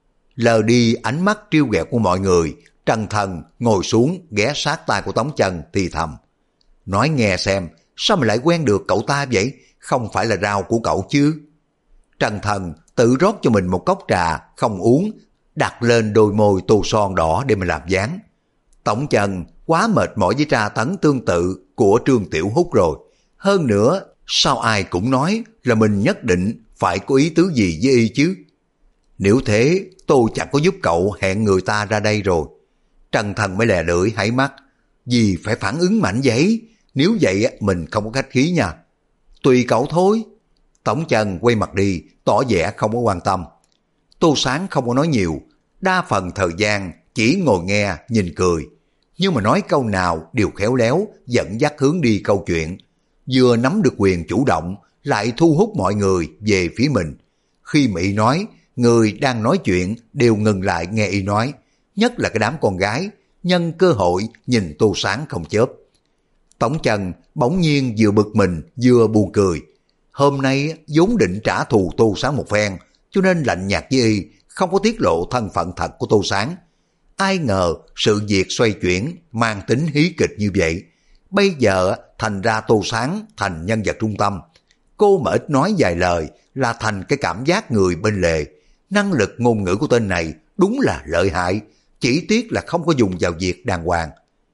Lờ đi ánh mắt trêu ghẹo của mọi người, Trần Thần ngồi xuống ghé sát tai của Tống Trần thì thầm. Nói nghe xem, sao mà lại quen được cậu ta vậy? Không phải là rau của cậu chứ? Trần Thần tự rót cho mình một cốc trà, không uống, đặt lên đôi môi tô son đỏ để mà làm dáng. Tống Trần quá mệt mỏi với tra tấn tương tự của Trương Tiểu Hút rồi. Hơn nữa, sao ai cũng nói là mình nhất định phải có ý tứ gì với y chứ? Nếu thế, tôi chẳng có giúp cậu hẹn người ta ra đây rồi. Trần Thần mới lè lưỡi háy mắt. Vì phải phản ứng mạnh vậy? Nếu vậy mình không có khách khí nha. Tùy cậu thôi. Tống Trần quay mặt đi, tỏ vẻ không có quan tâm. Tô Sáng không có nói nhiều, đa phần thời gian chỉ ngồi nghe, nhìn cười. Nhưng mà nói câu nào đều khéo léo, dẫn dắt hướng đi câu chuyện. Vừa nắm được quyền chủ động, lại thu hút mọi người về phía mình. Khi mà y nói, người đang nói chuyện đều ngừng lại nghe y nói. Nhất là cái đám con gái, nhân cơ hội nhìn Tô Sáng không chớp. Tống Trần bỗng nhiên vừa bực mình vừa buồn cười. Hôm nay vốn định trả thù Tô Sáng một phen, cho nên lạnh nhạt với y, không có tiết lộ thân phận thật của Tô Sáng. Ai ngờ sự việc xoay chuyển mang tính hí kịch như vậy. Bây giờ thành ra Tô Sáng thành nhân vật trung tâm. Cô mà ít nói vài lời là thành cái cảm giác người bên lề. Năng lực ngôn ngữ của tên này đúng là lợi hại, chỉ tiếc là không có dùng vào việc đàng hoàng.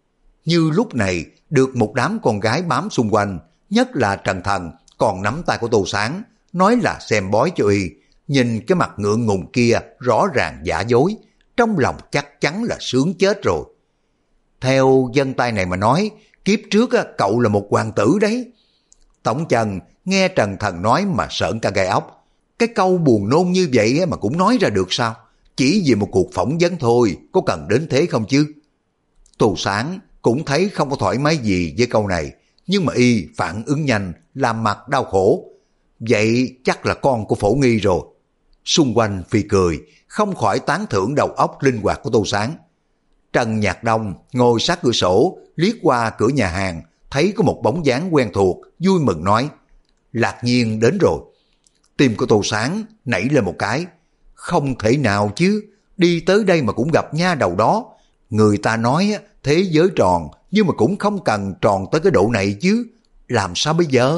Như lúc này được một đám con gái bám xung quanh, nhất là Trần Thần còn nắm tay của Tô Sáng, nói là xem bói cho y. Nhìn cái mặt ngượng ngùng kia rõ ràng giả dối, trong lòng chắc chắn là sướng chết rồi. Theo dân tay này mà nói, kiếp trước cậu là một hoàng tử đấy. Tống Trần nghe Trần Thần nói mà sởn cả gai ốc. Cái câu buồn nôn như vậy mà cũng nói ra được sao? Chỉ vì một cuộc phỏng vấn thôi, có cần đến thế không chứ? Tô Sáng cũng thấy không có thoải mái gì với câu này, nhưng mà y phản ứng nhanh, làm mặt đau khổ. Vậy chắc là con của Phổ Nghi rồi. Xung quanh phi cười, không khỏi tán thưởng đầu óc linh hoạt của Tô Sáng. Trần Nhạc Đông ngồi sát cửa sổ, liếc qua cửa nhà hàng, thấy có một bóng dáng quen thuộc, vui mừng nói, Lạc Nhiên đến rồi. Tim của Tô Sáng nảy lên một cái, không thể nào chứ, đi tới đây mà cũng gặp nha đầu đó. Người ta nói thế giới tròn, nhưng mà cũng không cần tròn tới cái độ này chứ, làm sao bây giờ?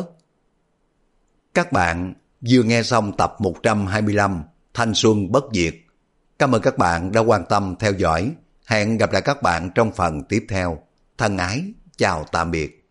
Các bạn vừa nghe xong tập 125 Thanh Xuân Bất Diệt. Cảm ơn các bạn đã quan tâm theo dõi. Hẹn gặp lại các bạn trong phần tiếp theo. Thân ái, chào tạm biệt.